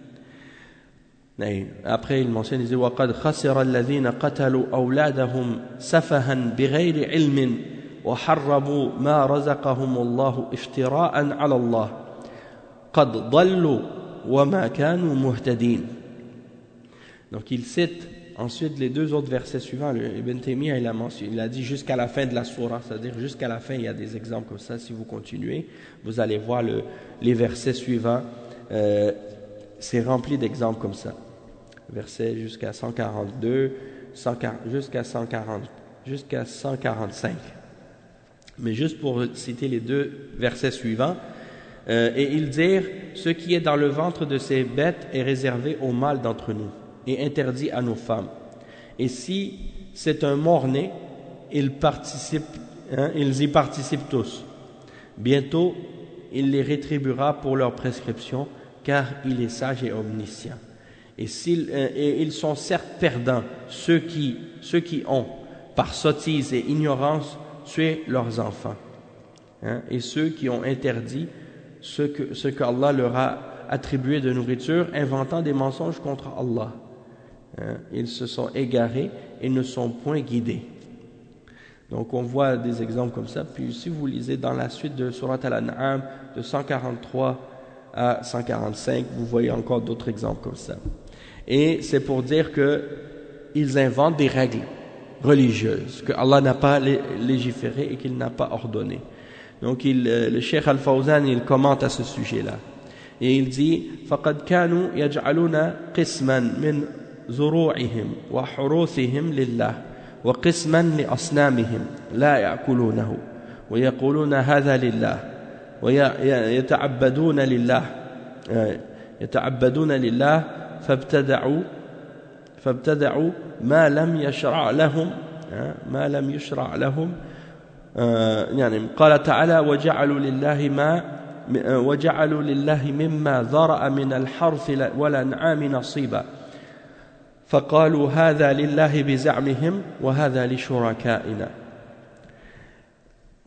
Speaker 1: Après il mentionne, il dit وقد خسر الذين قتلوا أولادهم سفها بغير علم وحرموا ما رزقهم الله افتراء على الله قد ضلوا وما كانوا مهتدين. Donc il cite ensuite les deux autres versets suivants. Ibn Taymiyyah il a dit jusqu'à la fin de la sourate, c'est-à-dire jusqu'à la fin il y a des exemples comme ça. Si vous continuez vous allez voir les versets suivants, c'est rempli d'exemples comme ça, versets jusqu'à 142 jusqu'à 145. Mais juste pour citer les deux versets suivants, et ils dirent ce qui est dans le ventre de ces bêtes est réservé aux mâles d'entre nous et interdit à nos femmes. Et si c'est un mort-né, ils y participent tous. Bientôt, il les rétribuera pour leur prescription, car il est sage et omniscient. Et ils sont certes perdants, ceux qui ont, par sottise et ignorance, tué leurs enfants. Et ceux qui ont interdit ce qu'Allah leur a attribué de nourriture, inventant des mensonges contre Allah. Ils se sont égarés et ne sont point guidés. Donc on voit des exemples comme ça. Puis si vous lisez dans la suite de Surat Al-An'am de 143 à 145, vous voyez encore d'autres exemples comme ça. Et c'est pour dire qu'ils inventent des règles religieuses que Allah n'a pas légiférées et qu'il n'a pas ordonnées. Donc le Cheikh Al-Fawzan il commente à ce sujet-là et il dit فَقَدْ كَانُوا يَجْعَلُونَ قِسْمًا مِنْ زروعهم وحروثهم لله وقسما لأصنامهم لا يأكلونه ويقولون هذا لله ويتعبدون لله فابتدعوا ما لم يشرع لهم يعني قال تعالى وجعلوا لله مما ذرأ من الحرث والأنعام نصيبا فقالوا هذا لله بزعمهم وهذا لشركائنا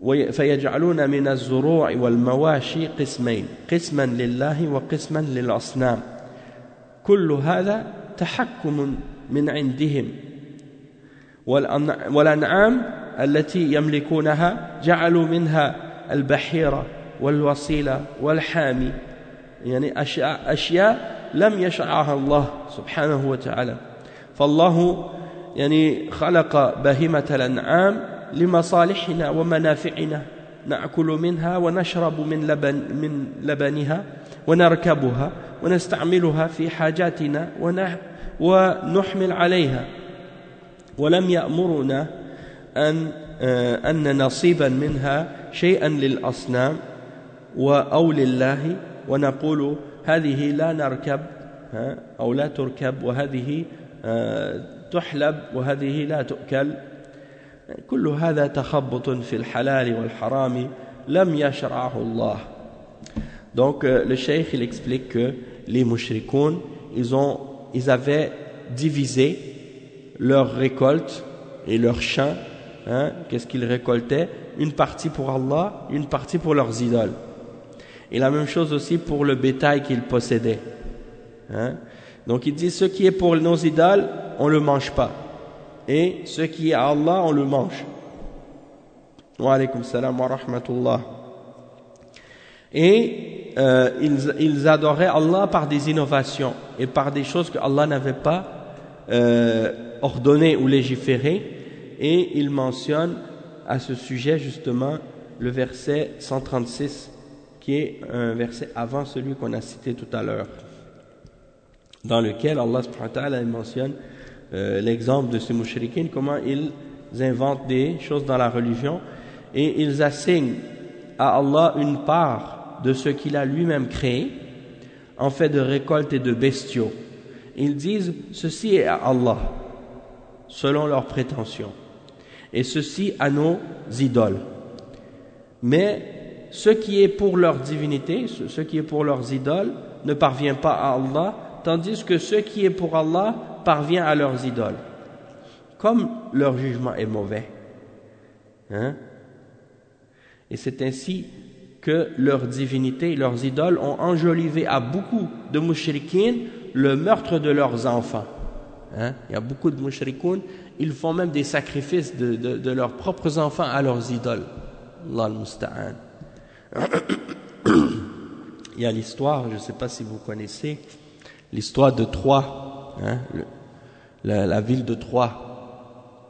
Speaker 1: فيجعلون من الزروع والمواشي قسمين قسما لله وقسما للأصنام كل هذا تحكم من عندهم والأنعام التي يملكونها جعلوا منها البحيرة والوصيلة والحامي يعني أشياء لم يشرعها الله سبحانه وتعالى فالله يعني خلق بهيمة الأنعام لمصالحنا ومنافعنا نأكل منها ونشرب من لبنها ونركبها ونستعملها في حاجاتنا ونحمل عليها ولم يأمرنا أن نصيبا منها شيئا للأصنام أو لله ونقول هذه لا نركب أو لا تركب وهذه تحلب وهذه لا تؤكل كل هذا تخبط في الحلال والحرام لم يشرعه الله. Donc le cheikh il explique que les mushrikoun ils avaient divisé leur récolte et leur champ, qu'est-ce qu'ils récoltaient, une partie pour Allah, une partie pour leurs idoles. Et la même chose aussi pour le bétail qu'ils possédaient. Donc il dit ce qui est pour nos idoles, on ne le mange pas. Et ce qui est à Allah, on le mange. Wa alaykum salam wa rahmatullah. Et ils adoraient Allah par des innovations et par des choses que Allah n'avait pas ordonnées ou légiférées. Et il mentionne à ce sujet justement le verset 136 qui est un verset avant celui qu'on a cité tout à l'heure, dans lequel Allah subhanahu wa ta'ala mentionne l'exemple de ces mouchriquins, comment ils inventent des choses dans la religion et ils assignent à Allah une part de ce qu'il a lui-même créé en fait de récoltes et de bestiaux. Ils disent ceci est à Allah selon leurs prétentions et ceci à nos idoles, mais ce qui est pour leur divinité, ce qui est pour leurs idoles ne parvient pas à Allah, tandis que ce qui est pour Allah parvient à leurs idoles, comme leur jugement est mauvais. Et c'est ainsi que leur divinité, leurs idoles ont enjolivé à beaucoup de mushrikines le meurtre de leurs enfants. Il y a beaucoup de mushrikoun, ils font même des sacrifices de leurs propres enfants à leurs idoles. Allah al-Musta'an. Il y a l'histoire, je ne sais pas si vous connaissez, l'histoire de Troie, la ville de Troie.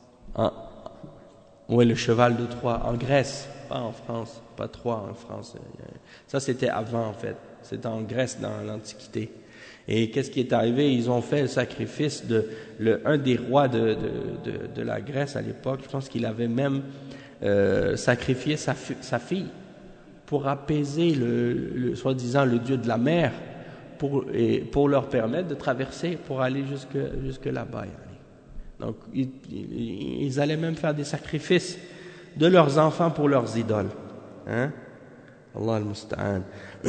Speaker 1: Oui, le cheval de Troie, en Grèce, pas en France, pas Troie en France. Ça, c'était avant, en fait. C'était en Grèce, dans l'Antiquité. Et qu'est-ce qui est arrivé? Ils ont fait le sacrifice un des rois de la Grèce à l'époque. Je pense qu'il avait même sacrifié sa fille pour apaiser soi-disant le dieu de la mer, pour leur permettre de traverser, pour aller jusque là-bas. Donc, ils allaient même faire des sacrifices de leurs enfants pour leurs idoles. Allah al-Musta'an.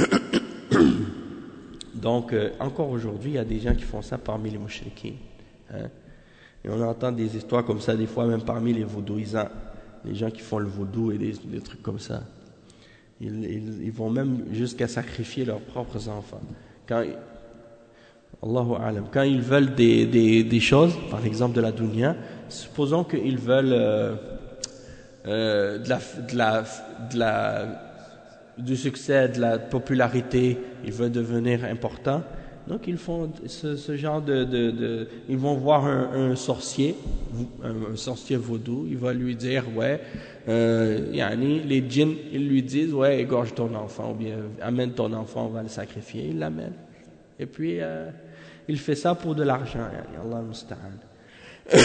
Speaker 1: Donc, encore aujourd'hui, il y a des gens qui font ça parmi les mouchriquins. Et on entend des histoires comme ça, des fois même parmi les vaudouisants. Les gens qui font le vaudou et des trucs comme ça. Ils vont même jusqu'à sacrifier leurs propres enfants. Allahu a'lam, quand ils veulent des choses, par exemple de la dunya, supposons qu'ils veulent du succès, de la popularité, ils veulent devenir importants, donc ils font ce genre ils vont voir un sorcier vaudou, il va lui dire les djinns, ils lui disent égorge ton enfant ou bien amène ton enfant, on va le sacrifier, il l'amène et puis il fait ça pour de l'argent, Allah musta'an.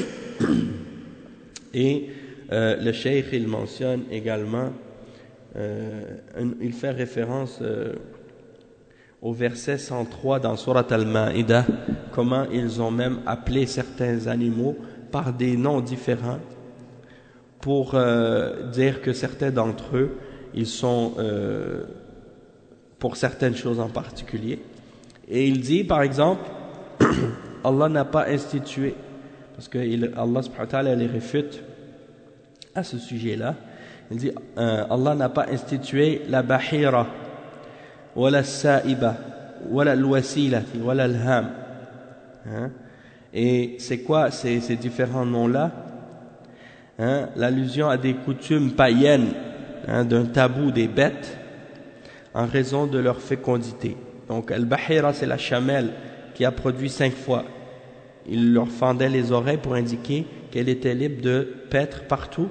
Speaker 1: Et le cheikh il mentionne également, il fait référence au verset 103 dans Surat Al-Ma'idah, comment ils ont même appelé certains animaux par des noms différents pour dire que certains d'entre eux, ils sont pour certaines choses en particulier. Et il dit par exemple, Allah n'a pas institué, parce que Allah subhanahu wa ta'ala les réfute à ce sujet-là. Il dit Allah n'a pas institué la bahira, ou la sa'iba, ou la wasilati, ou la l'ham. Et c'est quoi ces différents noms-là? L'allusion à des coutumes païennes, d'un tabou des bêtes en raison de leur fécondité. Donc al-bahira, c'est la chamelle qui a produit 5 fois. Il leur fendait les oreilles pour indiquer qu'elle était libre de paître partout,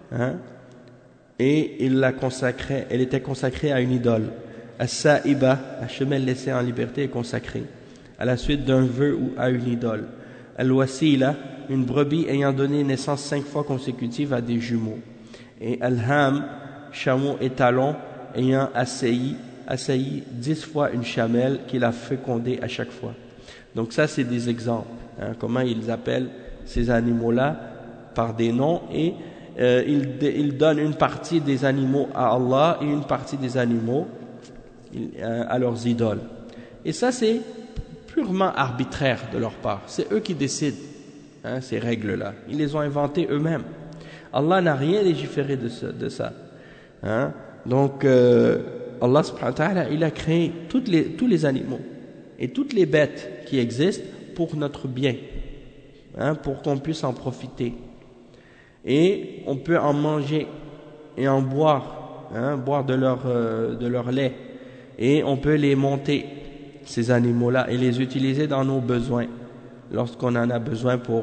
Speaker 1: et elle était consacrée à une idole. As-sa'iba, la chamelle laissée en liberté, est consacrée à la suite d'un vœu ou à une idole. Al-wasila, une brebis ayant donné naissance 5 fois consécutives à des jumeaux. Et al-ham, chameau et talon ayant assailli 10 fois une chamelle qu'il a fécondée à chaque fois. Donc ça, c'est des exemples. Comment ils appellent ces animaux-là par des noms, et ils donnent une partie des animaux à Allah et une partie des animaux à leurs idoles. Et ça, c'est purement arbitraire de leur part. C'est eux qui décident ces règles-là. Ils les ont inventées eux-mêmes. Allah n'a rien légiféré de ça. Donc, Allah subhanahu wa ta'ala, il a créé tous les animaux et toutes les bêtes qui existent pour notre bien, pour qu'on puisse en profiter. Et on peut en manger et en boire, boire de leur lait. Et on peut les monter, ces animaux-là, et les utiliser dans nos besoins, lorsqu'on en a besoin pour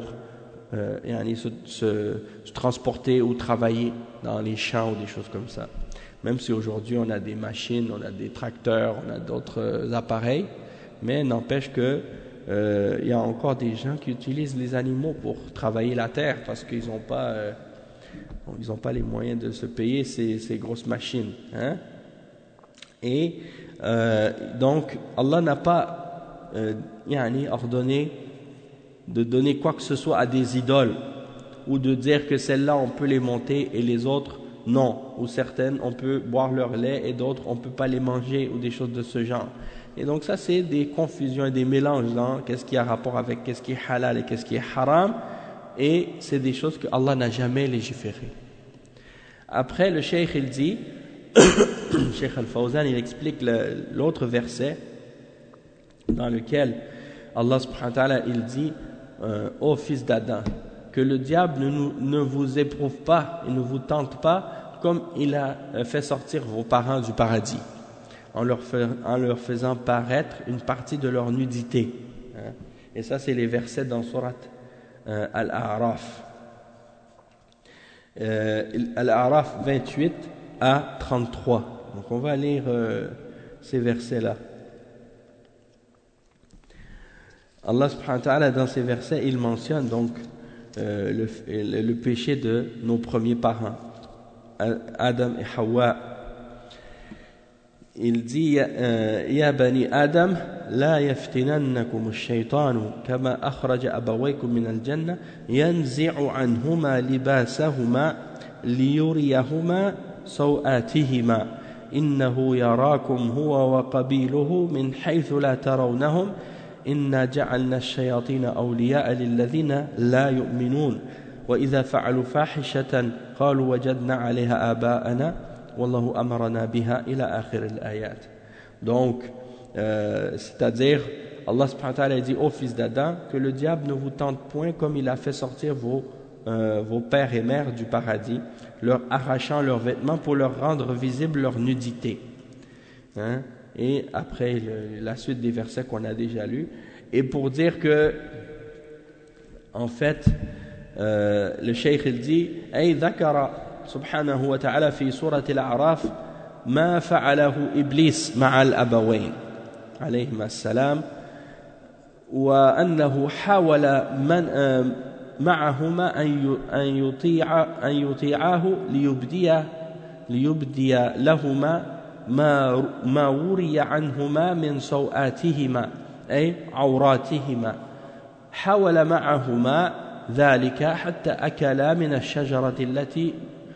Speaker 1: se transporter ou travailler dans les champs ou des choses comme ça. Même si aujourd'hui on a des machines, on a des tracteurs, on a d'autres appareils, mais n'empêche que il y a encore des gens qui utilisent les animaux pour travailler la terre parce qu'ils n'ont pas les moyens de se payer ces grosses machines. Et donc Allah n'a pas ordonné de donner quoi que ce soit à des idoles, ou de dire que celles-là on peut les monter et les autres non, ou certaines on peut boire leur lait et d'autres on peut pas les manger, ou des choses de ce genre. Et donc ça, c'est des confusions et des mélanges dans qu'est-ce qui a rapport avec qu'est-ce qui est halal et qu'est-ce qui est haram, et c'est des choses que Allah n'a jamais légiférées. Après, le cheikh il dit Cheikh Al-Fawzan, il explique l'autre verset dans lequel Allah subhanahu wa ta'ala il dit ô fils d'Adam, que le diable ne vous éprouve pas et ne vous tente pas comme il a fait sortir vos parents du paradis, en leur faisant paraître une partie de leur nudité. Et ça, c'est les versets dans Surat Al-A'raf. Al-A'raf 28 à 33. Donc on va lire ces versets-là. Allah subhanahu wa ta'ala, dans ces versets, il mentionne donc le péché de nos premiers parents, Adam et Hawa. Il dit Ya bani Adam, la yaftinannakum ash-shaytanu kama akhraja abawaykum min al-jannah yanzi'u anhuma libasahuma liyuriyahuma sawatihima innahu yarakum huwa wa qabiluhu min haythu la tarawnahum inna ja'alna ash-shayatina awliya'a lilladhina la yu'minun wa idha fa'alu fahishatan qalu wajadna 'alayha aba'ana wallahu amarana biha ila akhir al-ayat. Donc c'est-à-dire Allah subhanahu wa ta'ala dit ô fils d'Adam que le diable ne vous tente point comme il a fait sortir vos pères et mères du paradis, leur arrachant leurs vêtements pour leur rendre visible leur nudité. Et après la suite des versets qu'on a déjà lus, et pour dire que en fait le cheikh il dit ay dhakara subhanahu wa ta'ala fi surat al-A'raf ma fa'alahu iblis ma'a al-abawayn alayhim as-salam wa annahu hawala man معهما أن يطيعاه ليبدي لهما ما وري عنهما من سوآتهما أي عوراتهما حاول معهما ذلك حتى أكلا من الشجرة التي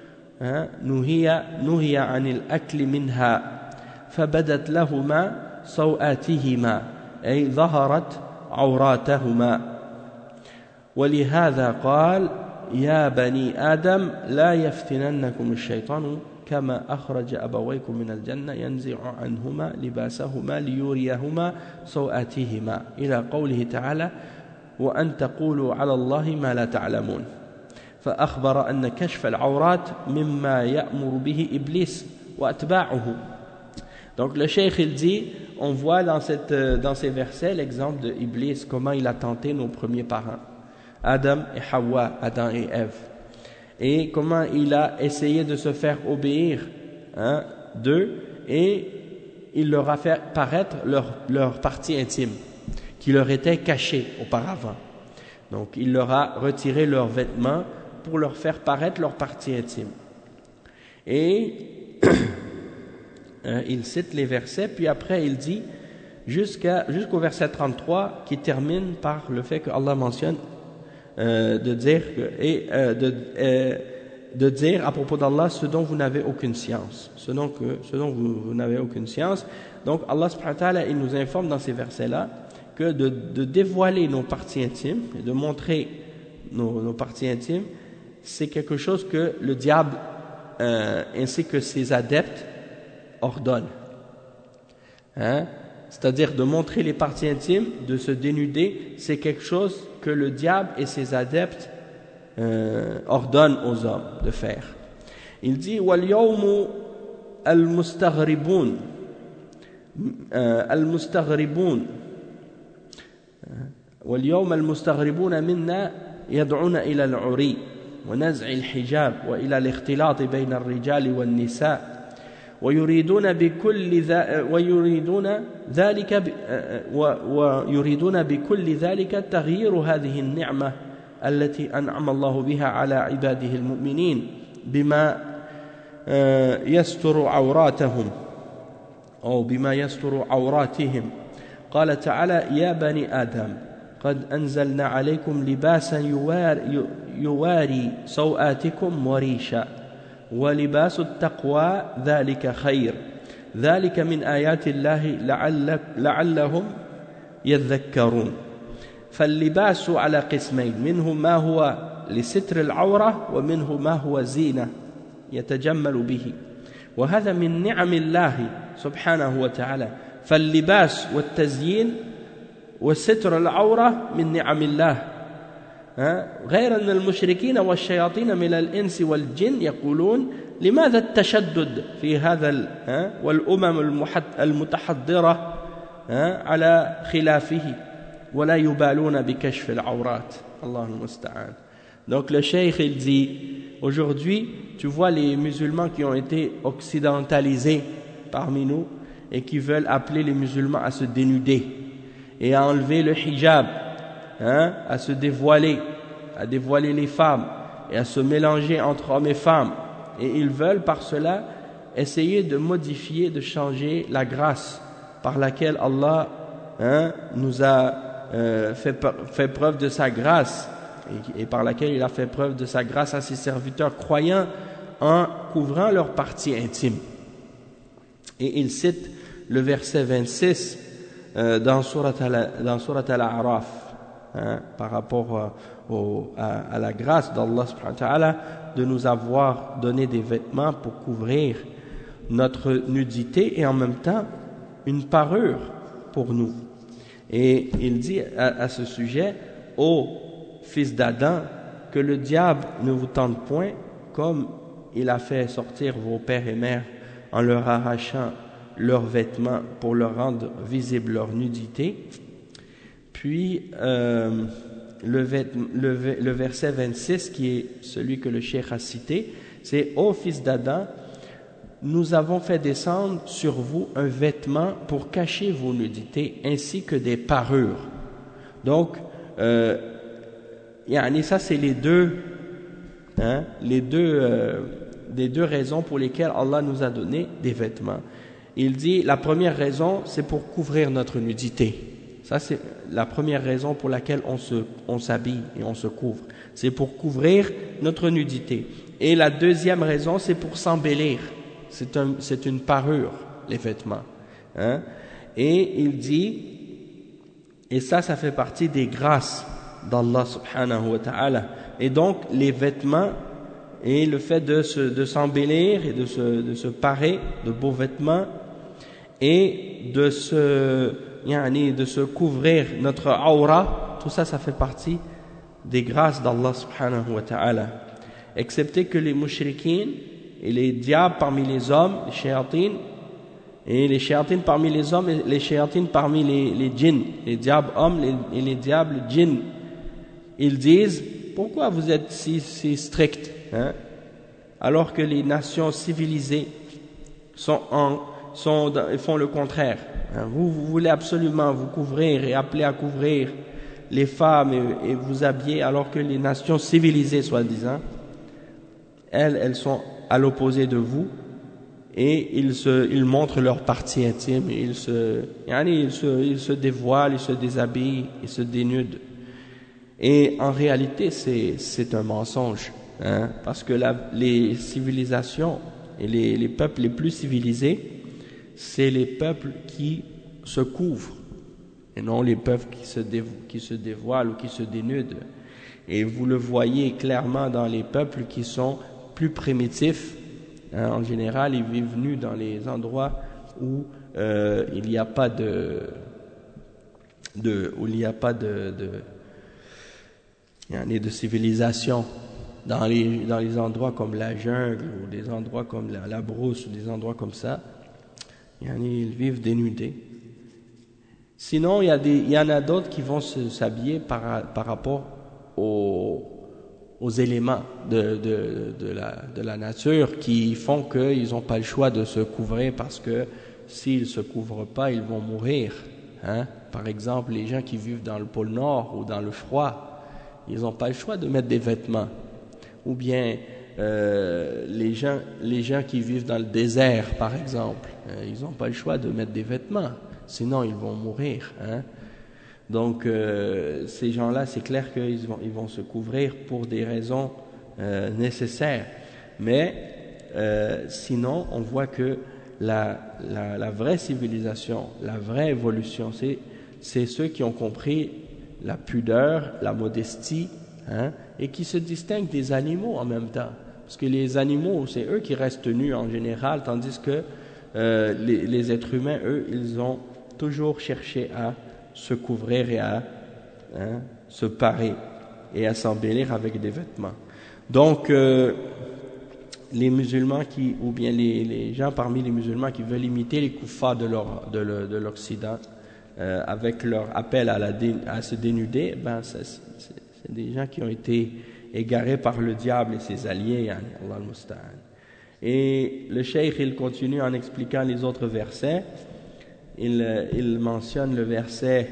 Speaker 1: نهي عن الأكل منها فبدت لهما سوآتهما أي ظهرت عوراتهما ولهذا قال يا بني آدم لا يفتننكم الشيطان كما أخرج أبويكم من الجنة ينزع عنهما لباسهما ليريهما سوآتهما إلى قوله تعالى وأن تقولوا على الله ما لا تعلمون فأخبر أن كشف العورات مما يأمر به إبليس وأتباعه. Donc le cheikh il dit, on voit dans ces versets l'exemple de Iblis, comment il a tenté nos premiers parents, Adam et Hawa, Adam et Ève, et comment il a essayé de se faire obéir d'eux, et il leur a fait paraître leur partie intime qui leur était cachée auparavant. Donc il leur a retiré leurs vêtements pour leur faire paraître leur partie intime. Et il cite les versets, puis après il dit jusqu'au verset 33 qui termine par le fait que Allah mentionne de dire à propos d'Allah ce dont vous n'avez aucune science, ce dont vous n'avez aucune science. Donc Allah subhanahu wa ta'ala, il nous informe dans ces versets-là que de dévoiler nos parties intimes et de montrer nos parties intimes, c'est quelque chose que le diable ainsi que ses adeptes ordonnent. C'est-à-dire de montrer les parties intimes, de se dénuder, c'est quelque chose que le diable et ses adeptes ordonnent aux hommes de faire. Il dit وَالْيَوْمُ الْمُسْتَغْرِبُونَ واليوم المستغربون منا يدعون إلى العري ونزع الحجاب وإلى الاختلاط بين الرجال والنساء ويريدون بكل ذلك تغيير هذه النعمة التي أنعم الله بها على عباده المؤمنين بما يستر عوراتهم أو بما يستر عوراتهم. قال تعالى يا بني آدم قد أنزلنا عليكم لباسا يواري سوآتكم وريشا ولباس التقوى ذلك خير ذلك من آيات الله لعلهم يذكرون. فاللباس على قسمين، منه ما هو لستر العورة ومنه ما هو زينة يتجمل به، وهذا من نعم الله سبحانه وتعالى. فاللباس والتزيين وستر العورة من نعم الله. غير أن المشركين والشياطين من الإنس والجن يقولون لماذا التشدد في هذا والأمم المتحضرة على خلافه ولا يبالون بكشف العورات. الله المستعان. Donc le cheikh il dit, aujourd'hui tu vois les musulmans qui ont été occidentalisés parmi nous et qui veulent appeler les musulmans à se dénuder et à enlever le hijab, à se dévoiler, à dévoiler les femmes et à se mélanger entre hommes et femmes, et ils veulent par cela essayer de modifier, de changer la grâce par laquelle Allah nous a fait preuve de sa grâce et par laquelle il a fait preuve de sa grâce à ses serviteurs croyants en couvrant leur partie intime. Et il cite le verset 26 dans Surat Al-A'raf par rapport à la grâce d'Allah subhanahu wa ta'ala de nous avoir donné des vêtements pour couvrir notre nudité et en même temps une parure pour nous. Et il dit à ce sujet: ô fils d'Adam, que le diable ne vous tente point comme il a fait sortir vos pères et mères en leur arrachant leurs vêtements pour leur rendre visible leur nudité. Puis le verset 26 qui est celui que le cheikh a cité, c'est: ô fils d'Adam, nous avons fait descendre sur vous un vêtement pour cacher vos nudités ainsi que des parures. Donc ça c'est les deux raisons pour lesquelles Allah nous a donné des vêtements. Il dit la première raison c'est pour couvrir notre nudité. Ça c'est la première raison pour laquelle on s'habille et on se couvre. C'est pour couvrir notre nudité. Et la deuxième raison c'est pour s'embellir. C'est une parure, les vêtements. Et il dit, et ça fait partie des grâces d'Allah subhanahu wa ta'ala. Et donc les vêtements et le fait de s'embellir et de se parer de beaux vêtements et de se couvrir notre aura, tout ça, ça fait partie des grâces d'Allah subhanahu wa ta'ala. Excepté que les mushrikines et les diables parmi les hommes, les shayatines, et les shayatines parmi les hommes et les shayatines parmi les djinns, les diables hommes et les diables djinns, ils disent, pourquoi vous êtes si stricts, hein? Alors que les nations civilisées font le contraire. Vous voulez absolument vous couvrir et appeler à couvrir les femmes et vous habiller, alors que les nations civilisées, soi-disant, elles sont à l'opposé de vous, et ils montrent leur partie intime, et ils se dévoilent, ils se déshabillent, ils se dénudent. Et en réalité, c'est un mensonge, hein, parce que les civilisations et les peuples les plus civilisés, c'est les peuples qui se couvrent, et non les peuples qui se dévoilent ou qui se dénudent. Et vous le voyez clairement dans les peuples qui sont plus primitifs, hein, en général, ils vivent nus dans les endroits où il n'y a pas de civilisation, dans les endroits comme la jungle ou des endroits comme la brousse ou des endroits comme ça, ils vivent dénudés. Sinon, il y en a d'autres qui vont s'habiller par rapport aux éléments de la nature qui font qu'ils n'ont pas le choix de se couvrir, parce que s'ils ne se couvrent pas, ils vont mourir, hein? Par exemple, les gens qui vivent dans le pôle Nord ou dans le froid, ils n'ont pas le choix de mettre des vêtements. Ou bien les gens qui vivent dans le désert, par exemple, ils n'ont pas le choix de mettre des vêtements, sinon ils vont mourir, hein? Donc ces gens-là, c'est clair qu'ils vont se couvrir pour des raisons nécessaires. Mais sinon, on voit que la vraie civilisation, la vraie évolution, c'est ceux qui ont compris la pudeur, la modestie, hein, et qui se distinguent des animaux en même temps. Parce que les animaux, c'est eux qui restent nus en général, tandis que les êtres humains, eux, ils ont toujours cherché à se couvrir et à se parer et à s'embellir avec des vêtements. Donc, les musulmans ou bien les gens parmi les musulmans qui veulent imiter les kuffars de l'Occident, avec leur appel à se dénuder, c'est des gens qui ont été égarés par le diable et ses alliés, Allah al-Musta'an. Et le cheikh, il continue en expliquant les autres versets. Il mentionne le verset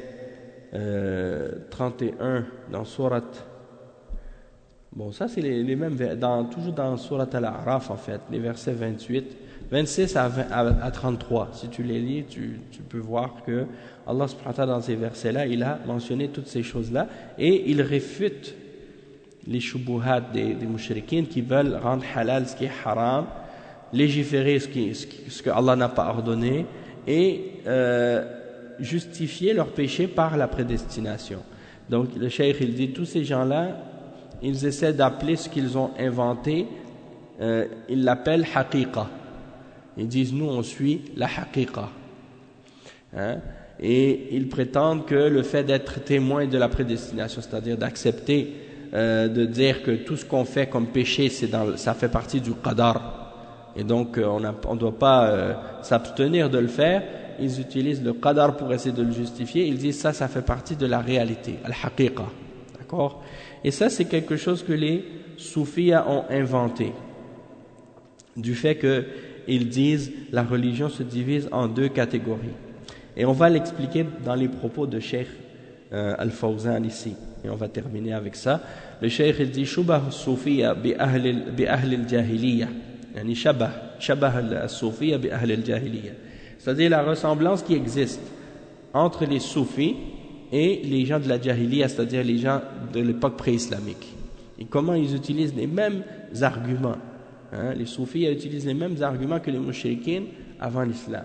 Speaker 1: 31 dans sourate. Bon, ça c'est les mêmes, toujours dans sourate Al-A'raf en fait, les versets 26 à 33. Si tu les lis, tu peux voir que Allah subhanahu wa ta'ala, dans ces versets-là, il a mentionné toutes ces choses-là, et il réfute les shubuhat des mushrikines qui veulent rendre halal ce qui est haram, légiférer ce que Allah n'a pas ordonné, et justifier leur péché par la prédestination. Donc le cheikh, il dit, tous ces gens-là, ils essaient d'appeler ce qu'ils ont inventé, ils l'appellent haqiqa. Ils disent, nous on suit la haqiqa, hein? Et ils prétendent que le fait d'être témoin de la prédestination, c'est-à-dire d'accepter, de dire que tout ce qu'on fait comme péché, ça fait partie du qadar, et donc on ne doit pas s'abstenir de le faire. Ils utilisent le qadar pour essayer de le justifier. Ils disent ça fait partie de la réalité, al-haqiqa, d'accord? Et ça, c'est quelque chose que les soufis ont inventé, du fait qu'ils disent la religion se divise en deux catégories. Et on va l'expliquer dans les propos de Cheikh Al-Fawzan ici. Et on va terminer avec ça. Le Cheikh, il dit shubah al-soufiyya bi ahli al-jahiliyya. Yani shabah al-soufiyya bi ahli al-jahiliyya. C'est-à-dire la ressemblance qui existe entre les soufis et les gens de la jahiliya, c'est-à-dire les gens de l'époque pré-islamique. Et comment ils utilisent les mêmes arguments, hein? Les soufis utilisent les mêmes arguments que les mushrikines avant l'islam.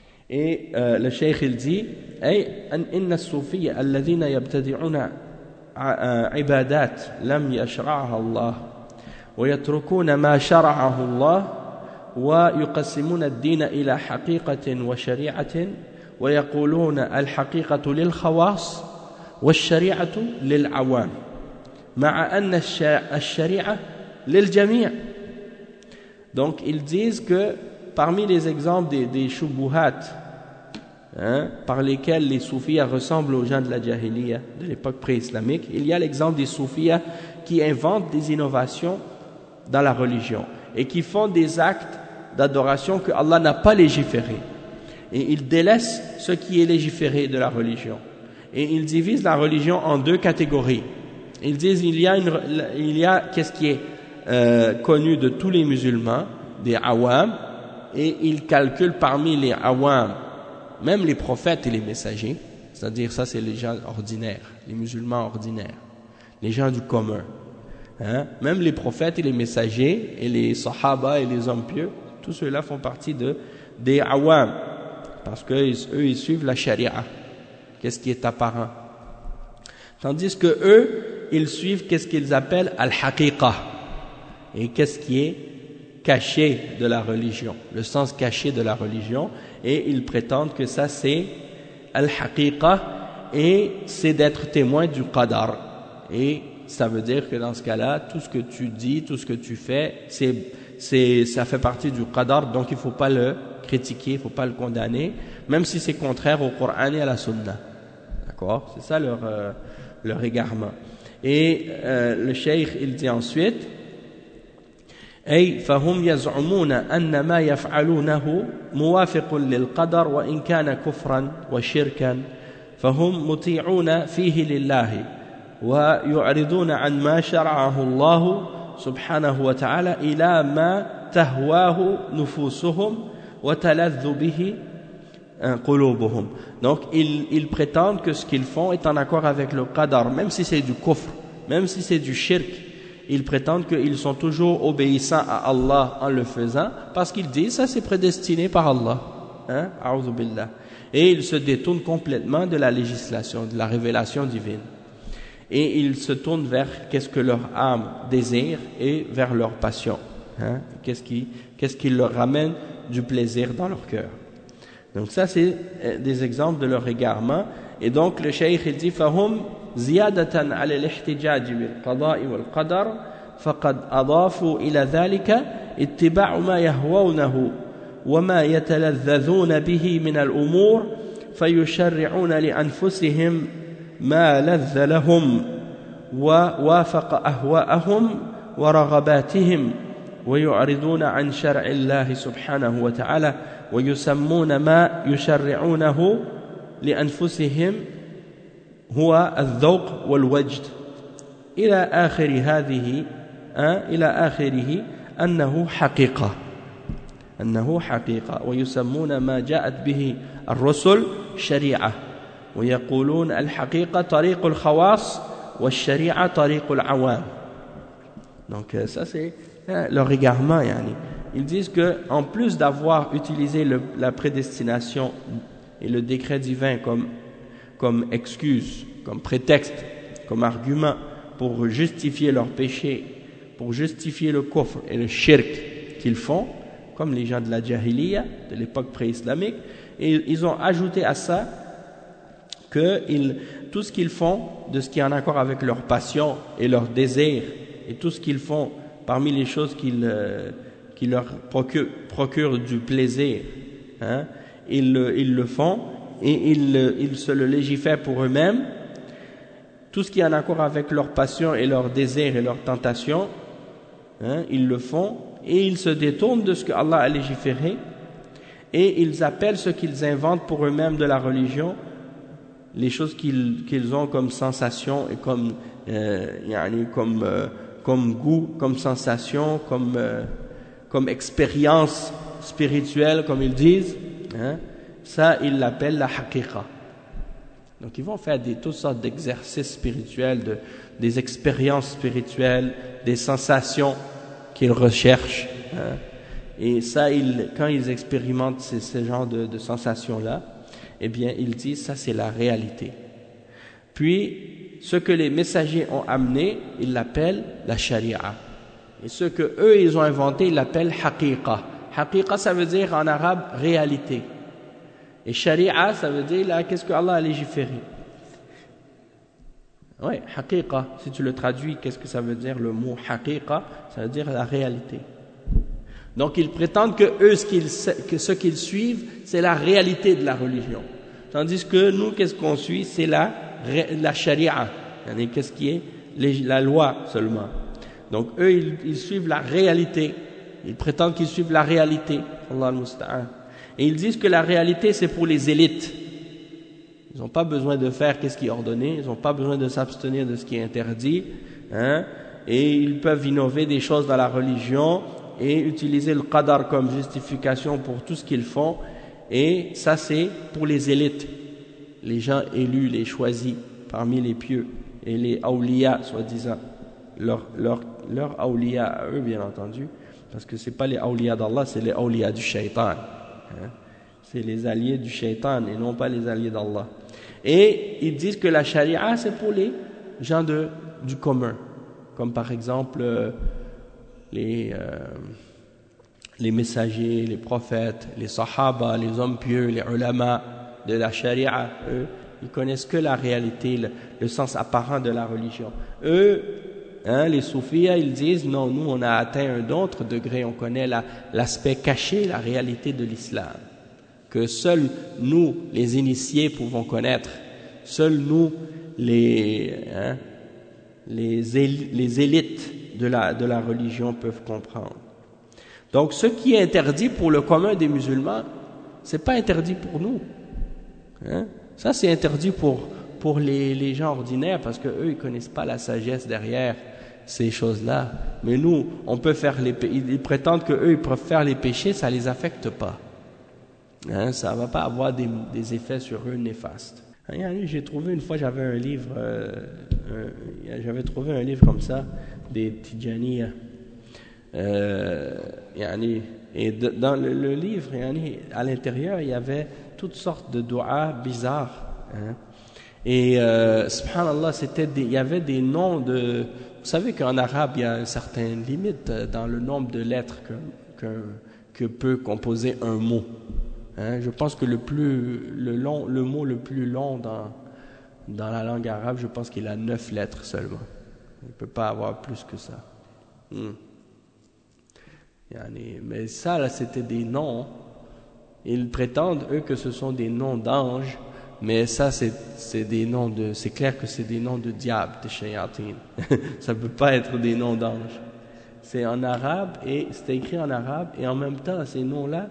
Speaker 1: Et le cheikh il dit, ay an inna as-soufiyya alladhina yabtadi'una عبادات لم يشرعها الله ويتركون ما شرعه الله ويقسمون الدين إلى حقيقة وشريعة ويقولون الحقيقة للخواص والشريعة للعوام مع أن الشريعة للجميع. Donc ils disent que parmi les exemples des shubuhat, par lesquels les soufis ressemblent aux gens de la Jahiliya, de l'époque pré-islamique, il y a l'exemple des soufis qui inventent des innovations dans la religion et qui font des actes d'adoration que Allah n'a pas légiféré. Et ils délaissent ce qui est légiféré de la religion. Et ils divisent la religion en deux catégories. Ils disent il y a qu'est-ce qui est connu de tous les musulmans, des awam, et ils calculent parmi les awam, même les prophètes et les messagers, c'est-à-dire ça c'est les gens ordinaires, les musulmans ordinaires, les gens du commun. Même les prophètes et les messagers et les sahaba et les hommes pieux, tous ceux-là font partie des awam, parce qu'eux ils suivent la sharia, qu'est-ce qui est apparent. Tandis que eux, ils suivent qu'est-ce qu'ils appellent al-haqiqa, et qu'est-ce qui est caché de la religion, le sens caché de la religion, et ils prétendent que ça c'est al-haqiqa, et c'est d'être témoin du qadar. Et ça veut dire que dans ce cas-là, tout ce que tu dis, tout ce que tu fais, ça fait partie du qadar, donc il ne faut pas le critiquer, il ne faut pas le condamner, même si c'est contraire au Coran et à la Sunna. D'accord? C'est ça leur égarement. Et le cheikh, il dit ensuite, أي فهم يزعمون أن ما يفعلونه موافق للقدر وإن كان كفرا وشركا فهم مطيعون فيه لله ويعرضون عن ما شرعه الله سبحانه وتعالى إلى ما تهواه نفوسهم وتلذ به قلوبهم. Donc ils prétendent que ce qu'ils font est en accord avec le qadar, même si c'est du kufr, même si c'est du shirk. Ils prétendent qu'ils sont toujours obéissants à Allah en le faisant, parce qu'ils disent ça c'est prédestiné par Allah. A'udhu billah. Et ils se détournent complètement de la législation, de la révélation divine. Et ils se tournent vers qu'est-ce que leur âme désire et vers leur passion. Qu'est-ce qui leur ramène du plaisir dans leur cœur. Donc ça c'est des exemples de leur égarement. Et donc le cheikh il dit فهم زيادة على الاحتجاج بالقضاء والقدر فقد أضافوا إلى ذلك اتباع ما يهوونه وما يتلذذون به من الأمور فيشرعون لأنفسهم ما لذ لهم ووافق أهواءهم ورغباتهم ويعرضون عن شرع الله سبحانه وتعالى ويسمون ما يشرعونه لأنفسهم هو الذوق والوجد إلى آخره أنه حقيقة ويسمون ما جاءت به الرسل شريعة ويقولون الحقيقة طريق الخواص والشريعة طريق العوام. Donc ça c'est leur égarement yani. Ils disent que en plus d'avoir utilisé la prédestination et le décret divin comme excuse, comme prétexte, comme argument pour justifier leur péché, pour justifier le kufr et le shirk qu'ils font, comme les gens de la Jahiliya, de l'époque pré-islamique, et ils ont ajouté à ça que tout ce qu'ils font, de ce qui est en accord avec leur passion et leur désir, et tout ce qu'ils font parmi les choses qui leur procurent du plaisir, ils le font, et ils se le légifèrent pour eux-mêmes. Tout ce qui est en accord avec leur passion et leur désir et leur tentation, ils le font, et ils se détournent de ce que Allah a légiféré, et ils appellent ce qu'ils inventent pour eux-mêmes de la religion, les choses qu'ils ont comme sensation et comme goût, comme sensation, comme expérience spirituelle, comme ils disent, ça ils l'appellent la haqiqa. Donc ils vont faire toutes sortes d'exercices spirituels, des expériences spirituelles, des sensations qu'ils recherchent. Et ça, quand ils expérimentent ce genre de sensations-là, eh bien ils disent ça c'est la réalité. Puis ce que les messagers ont amené, ils l'appellent la sharia. Et ce que eux ils ont inventé, ils l'appellent haqiqa. Haqiqa, ça veut dire en arabe réalité. Et sharia, ça veut dire là, qu'est-ce que Allah a légiféré. Oui, haqiqa, si tu le traduis, qu'est-ce que ça veut dire le mot haqiqa? Ça veut dire la réalité. Donc ils prétendent que eux, ce qu'ils suivent, c'est la réalité de la religion. Tandis que nous, qu'est-ce qu'on suit? C'est la sharia. Qu'est-ce qui est la loi seulement. Donc eux, ils suivent la réalité. Ils prétendent qu'ils suivent la réalité. Allah al-Musta'an. Et ils disent que la réalité, c'est pour les élites. Ils n'ont pas besoin de faire qu'est-ce qui est ordonné. Ils n'ont pas besoin de s'abstenir de ce qui est interdit. Et ils peuvent innover des choses dans la religion et utiliser le qadar comme justification pour tout ce qu'ils font. Et ça, c'est pour les élites. Les gens élus, les choisis parmi les pieux. Et les awliya, soi-disant. Leurs awliya à eux, bien entendu. Parce que ce n'est pas les awliya d'Allah, c'est les awliya du shaitan. C'est les alliés du shaitan et non pas les alliés d'Allah. Et ils disent que la sharia, c'est pour les gens du commun. Comme par exemple les messagers, les prophètes, les sahaba, les hommes pieux, les ulama de la sharia. Eux, ils connaissent que la réalité, le sens apparent de la religion. Eux, les soufis, ils disent non, nous on a atteint un autre degré, on connaît l'aspect caché, la réalité de l'islam, que seuls nous, les initiés, pouvons connaître, seuls nous, les élites de la religion peuvent comprendre. Donc ce qui est interdit pour le commun des musulmans, c'est pas interdit pour nous. Ça c'est interdit pour les gens ordinaires parce que eux ils connaissent pas la sagesse derrière ces choses-là. Mais nous, on peut faire ils prétendent que eux ils peuvent faire les péchés, ça les affecte pas. Ça va pas avoir des effets sur eux néfastes. J'ai trouvé une fois, j'avais trouvé un livre comme ça des Tijaniya. Et dans le livre, à l'intérieur, il y avait toutes sortes de doigts bizarres. Et subhanallah, il y avait des noms de... Vous savez qu'en arabe, il y a une certaine limite dans le nombre de lettres que peut composer un mot. Je pense que le mot le plus long dans la langue arabe, je pense qu'il a 9 lettres seulement. Il ne peut pas avoir plus que ça. Mais ça, là, c'était des noms. Ils prétendent, eux, que ce sont des noms d'anges, mais ça, c'est des noms c'est clair que c'est des noms de diable, de shayatin. Ça ne peut pas être des noms d'anges. C'est en arabe, et c'est écrit en arabe, et en même temps, ces noms-là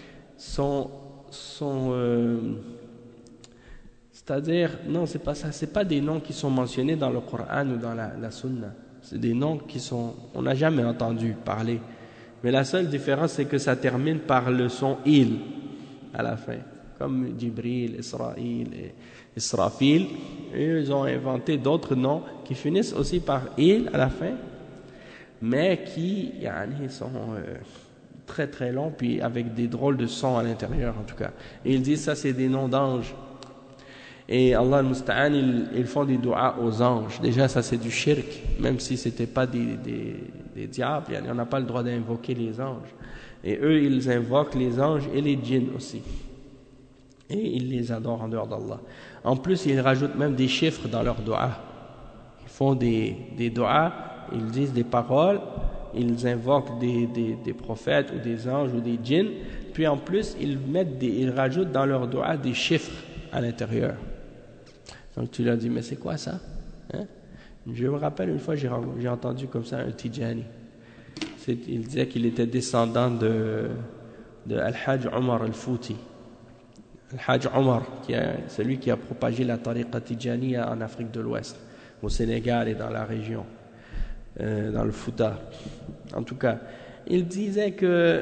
Speaker 1: c'est-à-dire, non, c'est pas ça, c'est pas des noms qui sont mentionnés dans le Coran ou dans la Sunna. C'est des noms on n'a jamais entendu parler. Mais la seule différence, c'est que ça termine par le son il à la fin. Comme Jibril, Israël et Israfil. Ils ont inventé d'autres noms qui finissent aussi par il à la fin, mais qui sont très très longs, puis avec des drôles de sons à l'intérieur en tout cas. Et ils disent ça, c'est des noms d'anges. Et Allah al-Musta'an, ils font des doigts aux anges. Déjà, ça c'est du shirk, même si c'était pas des diables, on n'a pas le droit d'invoquer les anges. Et eux, ils invoquent les anges et les djinns aussi. Et ils les adorent en dehors d'Allah. En plus, ils rajoutent même des chiffres dans leurs doigts. Ils font des doigts, ils disent des paroles, ils invoquent des prophètes ou des anges ou des djinns. Puis en plus, ils rajoutent dans leurs doigts des chiffres à l'intérieur. Donc tu leur dis, mais c'est quoi ça? Je me rappelle une fois, j'ai entendu comme ça un Tijani. Il disait qu'il était descendant de Al-Hajj Omar Al-Fouti. Al-Hajj Omar, celui qui a propagé la tariqa Tijaniya en Afrique de l'Ouest, au Sénégal et dans la région, dans le Fouta. En tout cas, il disait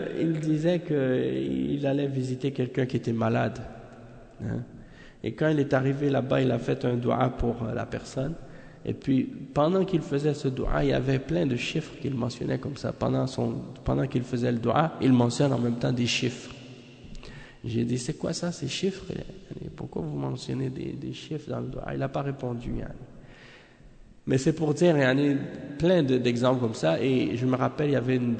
Speaker 1: qu'il allait visiter quelqu'un qui était malade. Et quand il est arrivé là-bas, il a fait un dua pour la personne. Et puis, pendant qu'il faisait ce dua, il y avait plein de chiffres qu'il mentionnait comme ça. Pendant qu'il faisait le dua, il mentionne en même temps des chiffres. J'ai dit, c'est quoi ça, ces chiffres? Pourquoi vous mentionnez des chiffres dans le dua? Il n'a pas répondu. Mais c'est pour dire, il y en a plein d'exemples comme ça. Et je me rappelle, il y avait une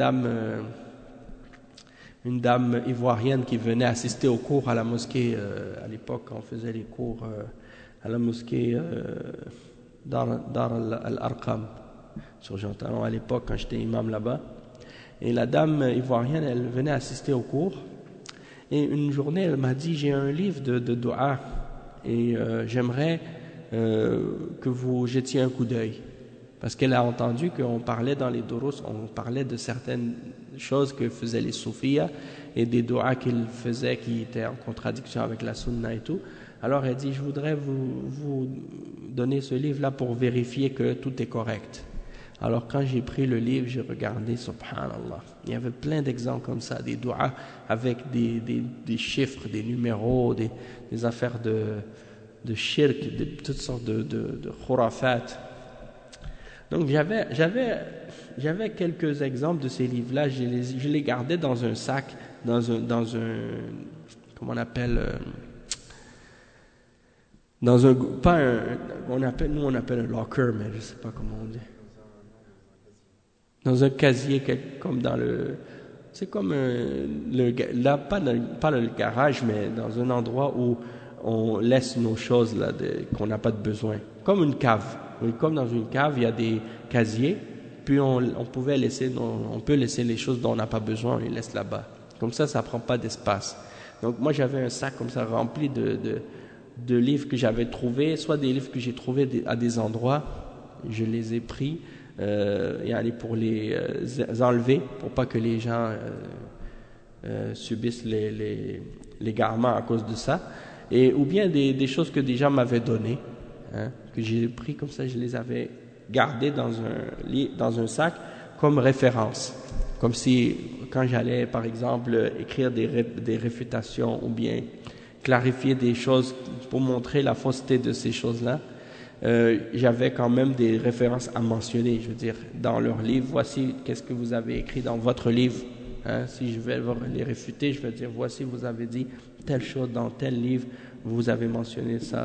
Speaker 1: dame ivoirienne qui venait assister aux cours à la mosquée. À l'époque, on faisait les cours à la mosquée Dar al-Arqam sur Jean Talon à l'époque quand j'étais imam là-bas. Et la dame ivoirienne, elle venait assister aux cours. Et une journée, elle m'a dit, j'ai un livre de dua et j'aimerais que vous jetiez un coup d'œil. Parce qu'elle a entendu qu'on parlait dans les durus, on parlait de certaines choses que faisaient les soufis et des duas qu'ils faisaient qui étaient en contradiction avec la sunna et tout. Alors elle dit, je voudrais vous donner ce livre-là pour vérifier que tout est correct. Alors quand j'ai pris le livre, j'ai regardé, subhanallah, il y avait plein d'exemples comme ça, des duas avec des chiffres, des numéros, des affaires de shirk, toutes sortes de khurafat. Donc j'avais quelques exemples de ces livres-là, je les gardais dans un sac, dans un comment on appelle, dans un, pas un, nous on appelle un locker, mais je sais pas comment on dit. Dans un casier, comme dans le, c'est comme là, pas le garage, mais dans un endroit où on laisse nos choses là, qu'on n'a pas de besoin, comme une cave. Oui, comme dans une cave, il y a des casiers, puis on peut laisser les choses dont on n'a pas besoin, on les laisse là-bas. Comme ça prend pas d'espace. Donc moi, j'avais un sac comme ça rempli de livres que j'avais trouvés, soit des livres que j'ai trouvés à des endroits, je les ai pris, pour les enlever, pour pas que les gens subissent l'égarement à cause de ça, ou bien des choses que des gens m'avaient données. Que j'ai pris comme ça, je les avais gardés dans un sac comme référence. Comme si, quand j'allais, par exemple, écrire des réfutations ou bien clarifier des choses pour montrer la fausseté de ces choses-là, j'avais quand même des références à mentionner. Je veux dire, dans leur livre, voici qu'est-ce que vous avez écrit dans votre livre. Si je vais les réfuter, je vais dire, voici, vous avez dit telle chose dans tel livre, vous avez mentionné ça.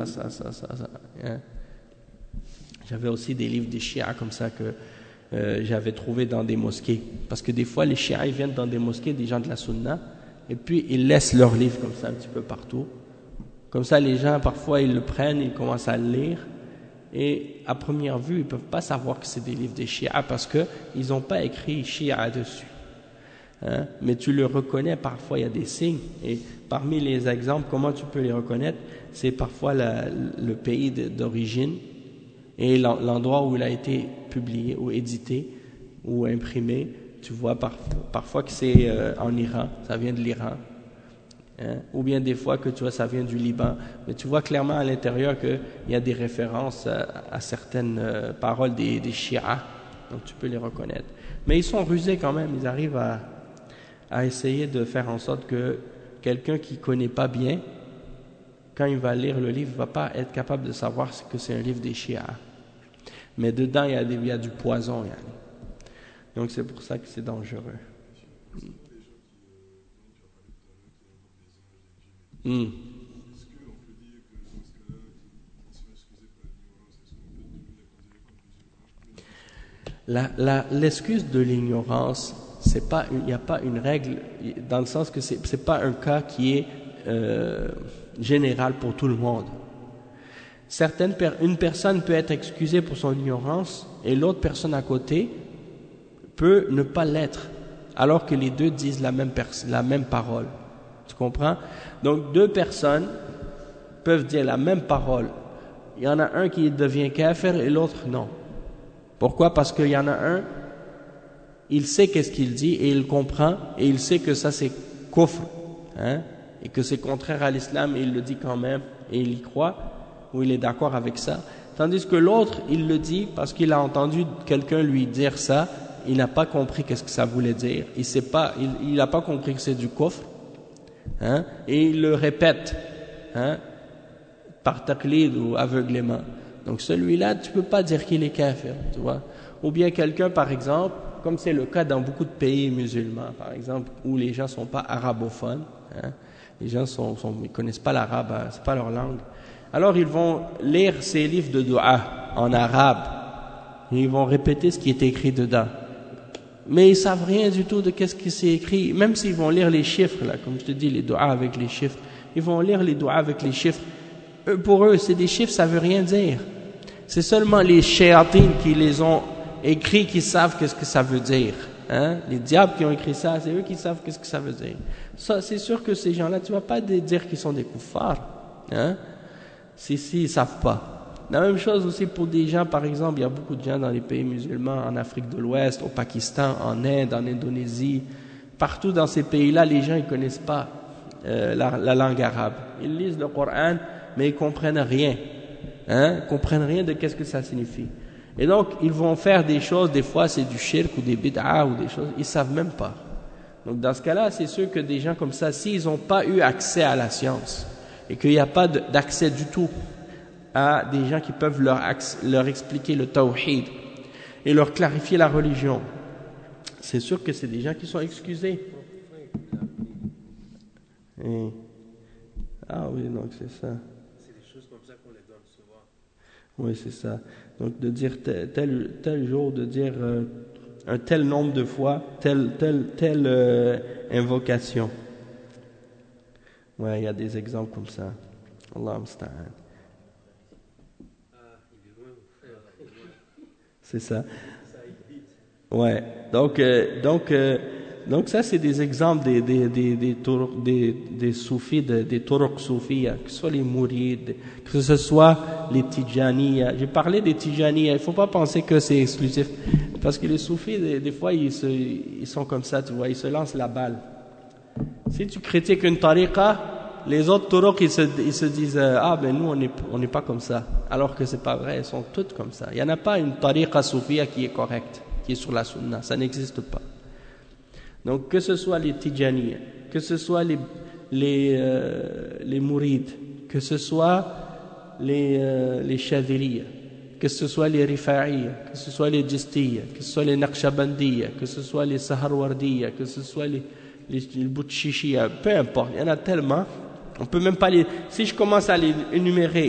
Speaker 1: J'avais aussi des livres des chiites comme ça que j'avais trouvé dans des mosquées. Parce que des fois, les chiites viennent dans des mosquées, des gens de la sunna, et puis ils laissent leurs livres comme ça un petit peu partout. Comme ça, les gens, parfois, ils le prennent, ils commencent à le lire, et à première vue, ils ne peuvent pas savoir que c'est des livres des chiites parce qu'ils n'ont pas écrit chiite dessus. Mais tu le reconnais, parfois il y a des signes, et parmi les exemples, comment tu peux les reconnaître, c'est parfois le pays d'origine et l'endroit où il a été publié ou édité ou imprimé. Tu vois parfois que c'est en Iran, ça vient de l'Iran, ou bien des fois que tu vois ça vient du Liban, mais tu vois clairement à l'intérieur qu'il y a des références à certaines paroles des chiites, donc tu peux les reconnaître. Mais ils sont rusés quand même, ils arrivent à essayer de faire en sorte que quelqu'un qui ne connaît pas bien, quand il va lire le livre, ne va pas être capable de savoir que c'est un livre des chiites. Mais dedans, il y a du poison. Donc c'est pour ça que c'est dangereux. L'excuse de l'ignorance, il n'y a pas une règle, dans le sens que c'est pas un cas qui est général pour tout le monde. Une personne peut être excusée pour son ignorance et l'autre personne à côté peut ne pas l'être, alors que les deux disent la même parole. Tu comprends? Donc deux personnes peuvent dire la même parole. Il y en a un qui devient kafir et l'autre non. Pourquoi? Parce qu'il y en a un, il sait qu'est-ce qu'il dit et il comprend et il sait que ça c'est kufr, et que c'est contraire à l'islam et il le dit quand même et il y croit ou il est d'accord avec ça. Tandis que l'autre, il le dit parce qu'il a entendu quelqu'un lui dire ça, il n'a pas compris qu'est-ce que ça voulait dire, il n'a pas compris que c'est du kufr, et il le répète, par taqlid ou aveuglément. Donc celui-là, tu peux pas dire qu'il est kafir, tu vois. Ou bien quelqu'un, par exemple, comme c'est le cas dans beaucoup de pays musulmans, par exemple, où les gens sont pas arabophones, les gens ils connaissent pas l'arabe, c'est pas leur langue. Alors ils vont lire ces livres de dua en arabe, Et ils vont répéter ce qui est écrit dedans. Mais ils savent rien du tout de qu'est-ce qui s'est écrit. Même s'ils vont lire les chiffres, là, comme je te dis, les doigts avec les chiffres. Ils vont lire les doigts avec les chiffres. Pour eux, c'est des chiffres, ça veut rien dire. C'est seulement les shayatines qui les ont écrits qui savent qu'est-ce que ça veut dire. Hein? Les diables qui ont écrit ça, c'est eux qui savent qu'est-ce que ça veut dire. Ça, c'est sûr que ces gens-là, tu vas pas dire qu'ils sont des kuffars. Hein? Si, ils savent pas. La même chose aussi pour des gens, par exemple, il y a beaucoup de gens dans les pays musulmans, en Afrique de l'Ouest, au Pakistan, en Inde, en Indonésie. Partout dans ces pays-là, les gens, ils connaissent pas la langue arabe. Ils lisent le Coran, mais ils comprennent rien. Hein? Ils comprennent rien de qu'est-ce que ça signifie. Et donc, ils vont faire des choses, des fois c'est du shirk ou des bid'a ou des choses, ils savent même pas. Donc, dans ce cas-là, c'est sûr que des gens comme ça, s'ils n'ont pas eu accès à la science, et qu'il n'y a pas d'accès du tout à des gens qui peuvent leur expliquer le tawhid et leur clarifier la religion, c'est sûr que c'est des gens qui sont excusés. Et... Ah oui, donc c'est ça.
Speaker 2: C'est des choses comme ça qu'on les donne souvent.
Speaker 1: Oui, c'est ça. Donc de dire tel jour, de dire un tel nombre de fois, telle invocation. Ouais, il y a des exemples comme ça. Allah musta'an. C'est ça. Ouais. Donc ça c'est des exemples des soufis, des turuq soufis, que ce soit les mourides, que ce soit les tijaniya. J'ai parlé des tijaniya. Il faut pas penser que c'est exclusif, parce que les soufis des fois ils sont comme ça, tu vois, ils se lancent la balle. Si tu critiques une tariqa, les autres turuq ils se disent ah ben nous on n'est pas comme ça, alors que c'est pas vrai, elles sont toutes comme ça. Il y en a pas une tariqa soufia qui est correcte, qui est sur la sunna, ça n'existe pas. Donc que ce soit les tijaniya, que ce soit les mourides, que ce soit les chadhiliya, que ce soit les rifa'iyya, que ce soit les jistiyya, que ce soit les naqshbandiyya, que ce soit les saharwardiyya, que ce soit les boutchishiyya, peu importe, il y en a tellement, on peut même pas si je commence à les énumérer,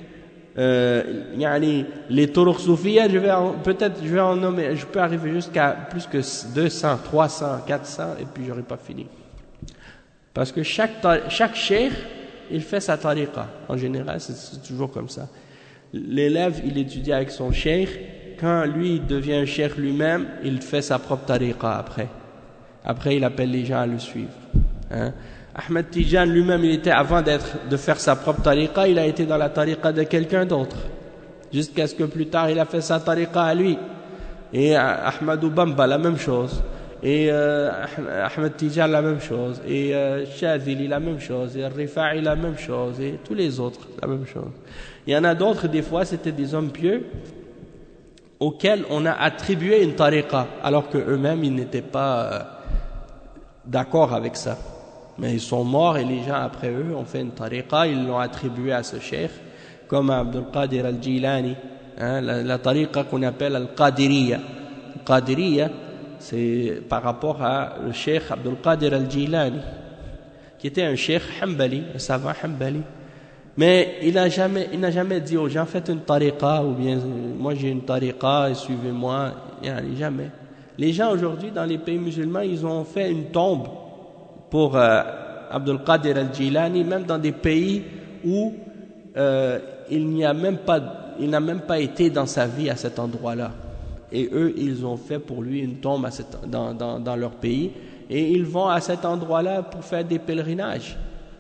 Speaker 1: les turuq soufiyya, je vais en nommer, je peux arriver jusqu'à plus que 200, 300, 400 et puis j'aurai pas fini. Parce que chaque cheikh, il fait sa tariqa. En général, c'est toujours comme ça. L'élève, il étudie avec son cheikh. Quand lui il devient un cheikh lui-même, il fait sa propre tariqa après. Après, il appelle les gens à le suivre. Hein? Ahmed Tijan lui-même, avant de faire sa propre tariqa, il a été dans la tariqa de quelqu'un d'autre. Jusqu'à ce que plus tard, il a fait sa tariqa à lui. Et Ahmadou Bamba, la même chose. Et Ahmed Tijan, la même chose. Et Shazili, la même chose. Et Rifa'i, la même chose. Et tous les autres, la même chose. Il y en a d'autres, des fois, c'était des hommes pieux auxquels on a attribué une tariqa, alors qu'eux-mêmes, ils n'étaient pas d'accord avec ça. Mais ils sont morts et les gens après eux ont fait une tariqa, ils l'ont attribué à ce cheikh, comme Abdul Qadir al-Jilani, hein, la tariqa qu'on appelle al-Qadiriyya. Qadiriyya, c'est par rapport à le cheikh Abdul Qadir al-Jilani, qui était un cheikh Hanbali, un savant Hanbali. Mais il n'a jamais dit aux gens faites une tariqa, ou bien moi j'ai une tariqa et suivez-moi. Jamais. Les gens aujourd'hui dans les pays musulmans, ils ont fait une tombe pour Abdul Qadir al-Jilani, même dans des pays où il n'a même pas été dans sa vie à cet endroit-là. Et eux, ils ont fait pour lui une tombe dans leur pays, et ils vont à cet endroit-là pour faire des pèlerinages.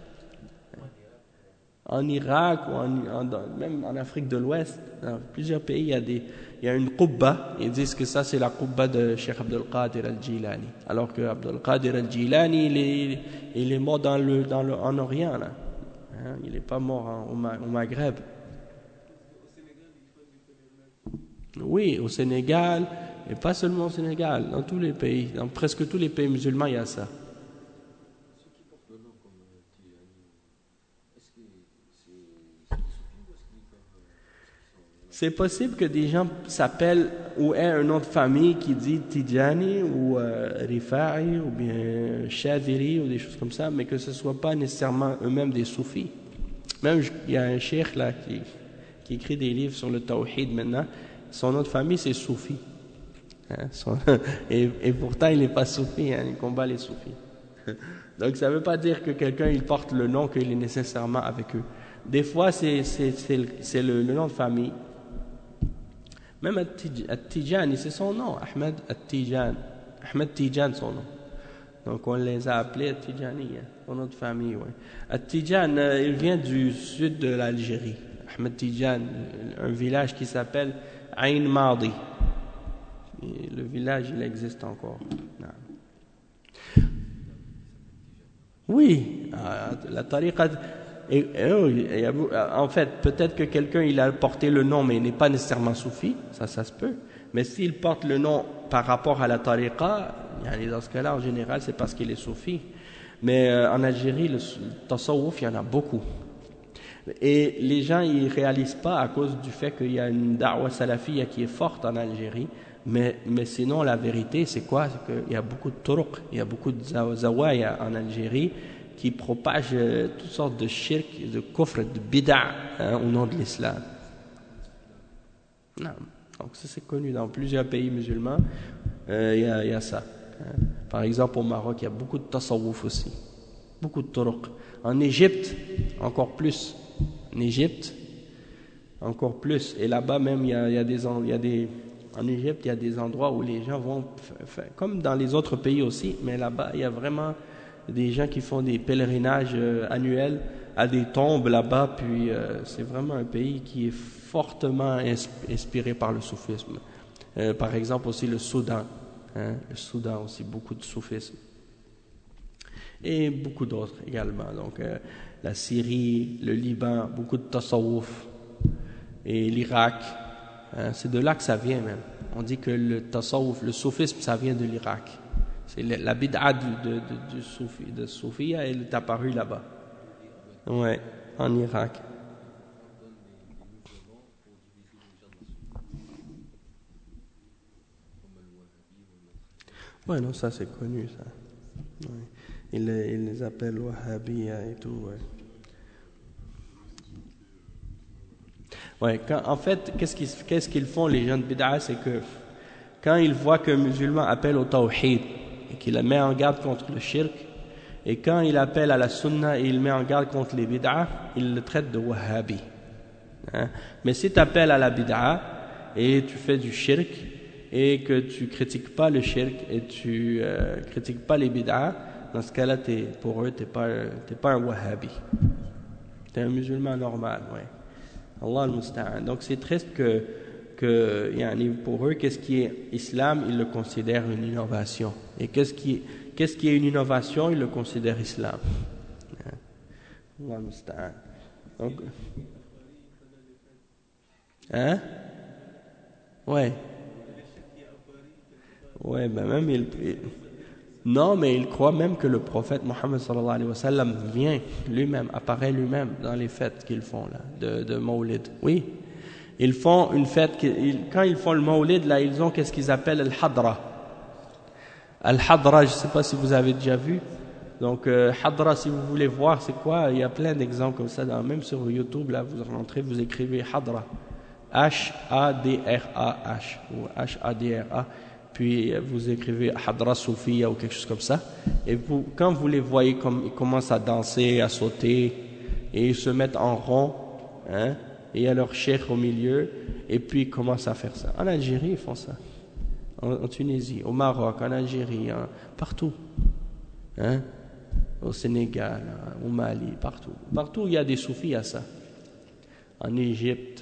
Speaker 1: En Irak, ou même en Afrique de l'Ouest, dans plusieurs pays, il y a une qubba. Ils disent que ça, c'est la qubba de Cheikh Abdul Qadir al-Jilani. Alors que Abdul Qadir al-Jilani, il est mort en Orient, là. Hein, il n'est pas mort au Maghreb. Oui, au Sénégal, et pas seulement au Sénégal, dans tous les pays, dans presque tous les pays musulmans, il y a ça. C'est possible que des gens s'appellent ou aient un nom de famille qui dit Tijani ou Rifa'i ou bien Shadhili ou des choses comme ça, mais que ce ne soit pas nécessairement eux-mêmes des soufis. Même il y a un cheikh là qui écrit des livres sur le tawhid maintenant, Son nom de famille, c'est Soufi. Et pourtant, il n'est pas soufi, il combat les soufis. Donc, ça ne veut pas dire que quelqu'un il porte le nom qu'il est nécessairement avec eux. Des fois, c'est le nom de famille. Même At-Tijani, c'est son nom, Ahmed At-Tijan. Ahmed Tijan, son nom. Donc, on les a appelés At-Tijani, son nom de famille. Ouais. At-Tijan, il vient du sud de l'Algérie. Ahmed Tijan, un village qui s'appelle Ain Madi. Et le village, il existe encore. Non. Oui, la tariqa. En fait, peut-être que quelqu'un il a porté le nom, mais il n'est pas nécessairement soufi, ça se peut. Mais s'il porte le nom par rapport à la tariqa, dans ce cas-là, en général, c'est parce qu'il est soufi. Mais en Algérie, le tasawwuf, il y en a beaucoup. Et les gens, ils ne réalisent pas à cause du fait qu'il y a une da'wa salafiyya qui est forte en Algérie. Mais sinon, la vérité, c'est quoi? C'est qu'il y a beaucoup de turuq, il y a beaucoup de zawaya en Algérie qui propagent toutes sortes de shirk, de kufr, de bid'a au nom de l'islam. Non. Donc ça, c'est connu dans plusieurs pays musulmans, il y a ça. Par exemple, au Maroc, il y a beaucoup de tasawwuf aussi, beaucoup de turuq. En Égypte, encore plus. En Égypte, encore plus. Et là-bas même, il y a des en Égypte, il y a des endroits où les gens vont, comme dans les autres pays aussi, mais là-bas, il y a vraiment des gens qui font des pèlerinages annuels à des tombes là-bas, puis c'est vraiment un pays qui est fortement inspiré par le soufisme. Par exemple aussi le Soudan. Le Soudan aussi, beaucoup de soufisme. Et beaucoup d'autres également. Donc la Syrie, le Liban, beaucoup de tasawwuf. Et l'Irak. C'est de là que ça vient même. On dit que le tasawwuf, le soufisme, ça vient de l'Irak. C'est la bid'a de Soufia, elle est apparue là-bas. Ouais, en Irak. Ouais, non, ça c'est connu, ça. Ouais. Ils les appellent Wahhabiyya et tout, ouais. Ouais, en fait, qu'est-ce qu'ils font les gens de bid'a, c'est que quand ils voient qu'un musulman appelle au tawhid et qu'il le met en garde contre le shirk, et quand il appelle à la sunna et il met en garde contre les bid'a, ils le traitent de wahhabi. Mais si tu appelles à la bid'a et tu fais du shirk et que tu critiques pas le shirk et tu critiques pas les bid'a, dans ce cas-là, pour eux, t'es pas un wahhabi. T'es un musulman normal, ouais. Allah al-Musta'an. Donc c'est triste que pour eux, qu'est-ce qui est islam, ils le considèrent une innovation. Et qu'est-ce qui est une innovation, ils le considèrent islam. Allah al-Musta'an. Donc, ouais. Ouais, ben même non, mais il croit même que le prophète Mohammed sallallahu alayhi wa sallam vient lui-même, apparaît lui-même dans les fêtes qu'ils font là, de Mawlid. Oui, ils font une fête, quand ils font le Mawlid, là, ils ont qu'est-ce qu'ils appellent Al-Hadra. Al-Hadra, je ne sais pas si vous avez déjà vu. Donc, Hadra, si vous voulez voir, c'est quoi? Il y a plein d'exemples comme ça, même sur YouTube, là, vous rentrez, vous écrivez Hadra. H-A-D-R-A-H, ou H-A-D-R-A. Puis vous écrivez Hadra Soufia ou quelque chose comme ça, et quand vous les voyez comme ils commencent à danser, à sauter, et ils se mettent en rond, et il y a leur cheikh au milieu, et puis ils commencent à faire ça. En Algérie, ils font ça. En Tunisie, au Maroc, en Algérie, partout. Au Sénégal, au Mali, partout. Partout il y a des soufis à ça. En Égypte.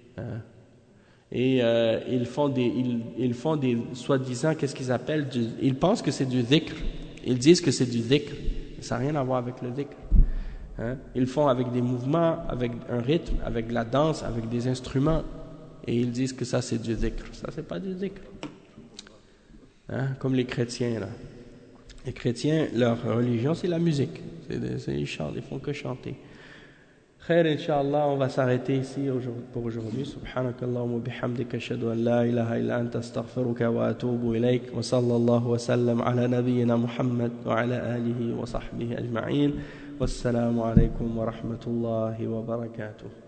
Speaker 1: Et ils font des soi-disant, qu'est-ce qu'ils appellent, ils pensent que c'est du dhikr, ils disent que c'est du dhikr, ça n'a rien à voir avec le dhikr. Ils font avec des mouvements, avec un rythme, avec de la danse, avec des instruments, et ils disent que ça c'est du dhikr. Ça c'est pas du dhikr. Comme les chrétiens là. Les chrétiens, leur religion c'est la musique, ils chantent, ils font que chanter. Khair, Inch'Allah, on va s'arrêter ici pour aujourd'hui. Subhanakallahumma wa bihamdika ashhadu an la ilaha illa anta astaghfiruka wa atubu ilayk wa sallallahu wa sallam ala nabiyyina Muhammad wa ala alihi wa sahbihi ajma'in. Wassalamu alaykum wa rahmatullahi wa barakatuh.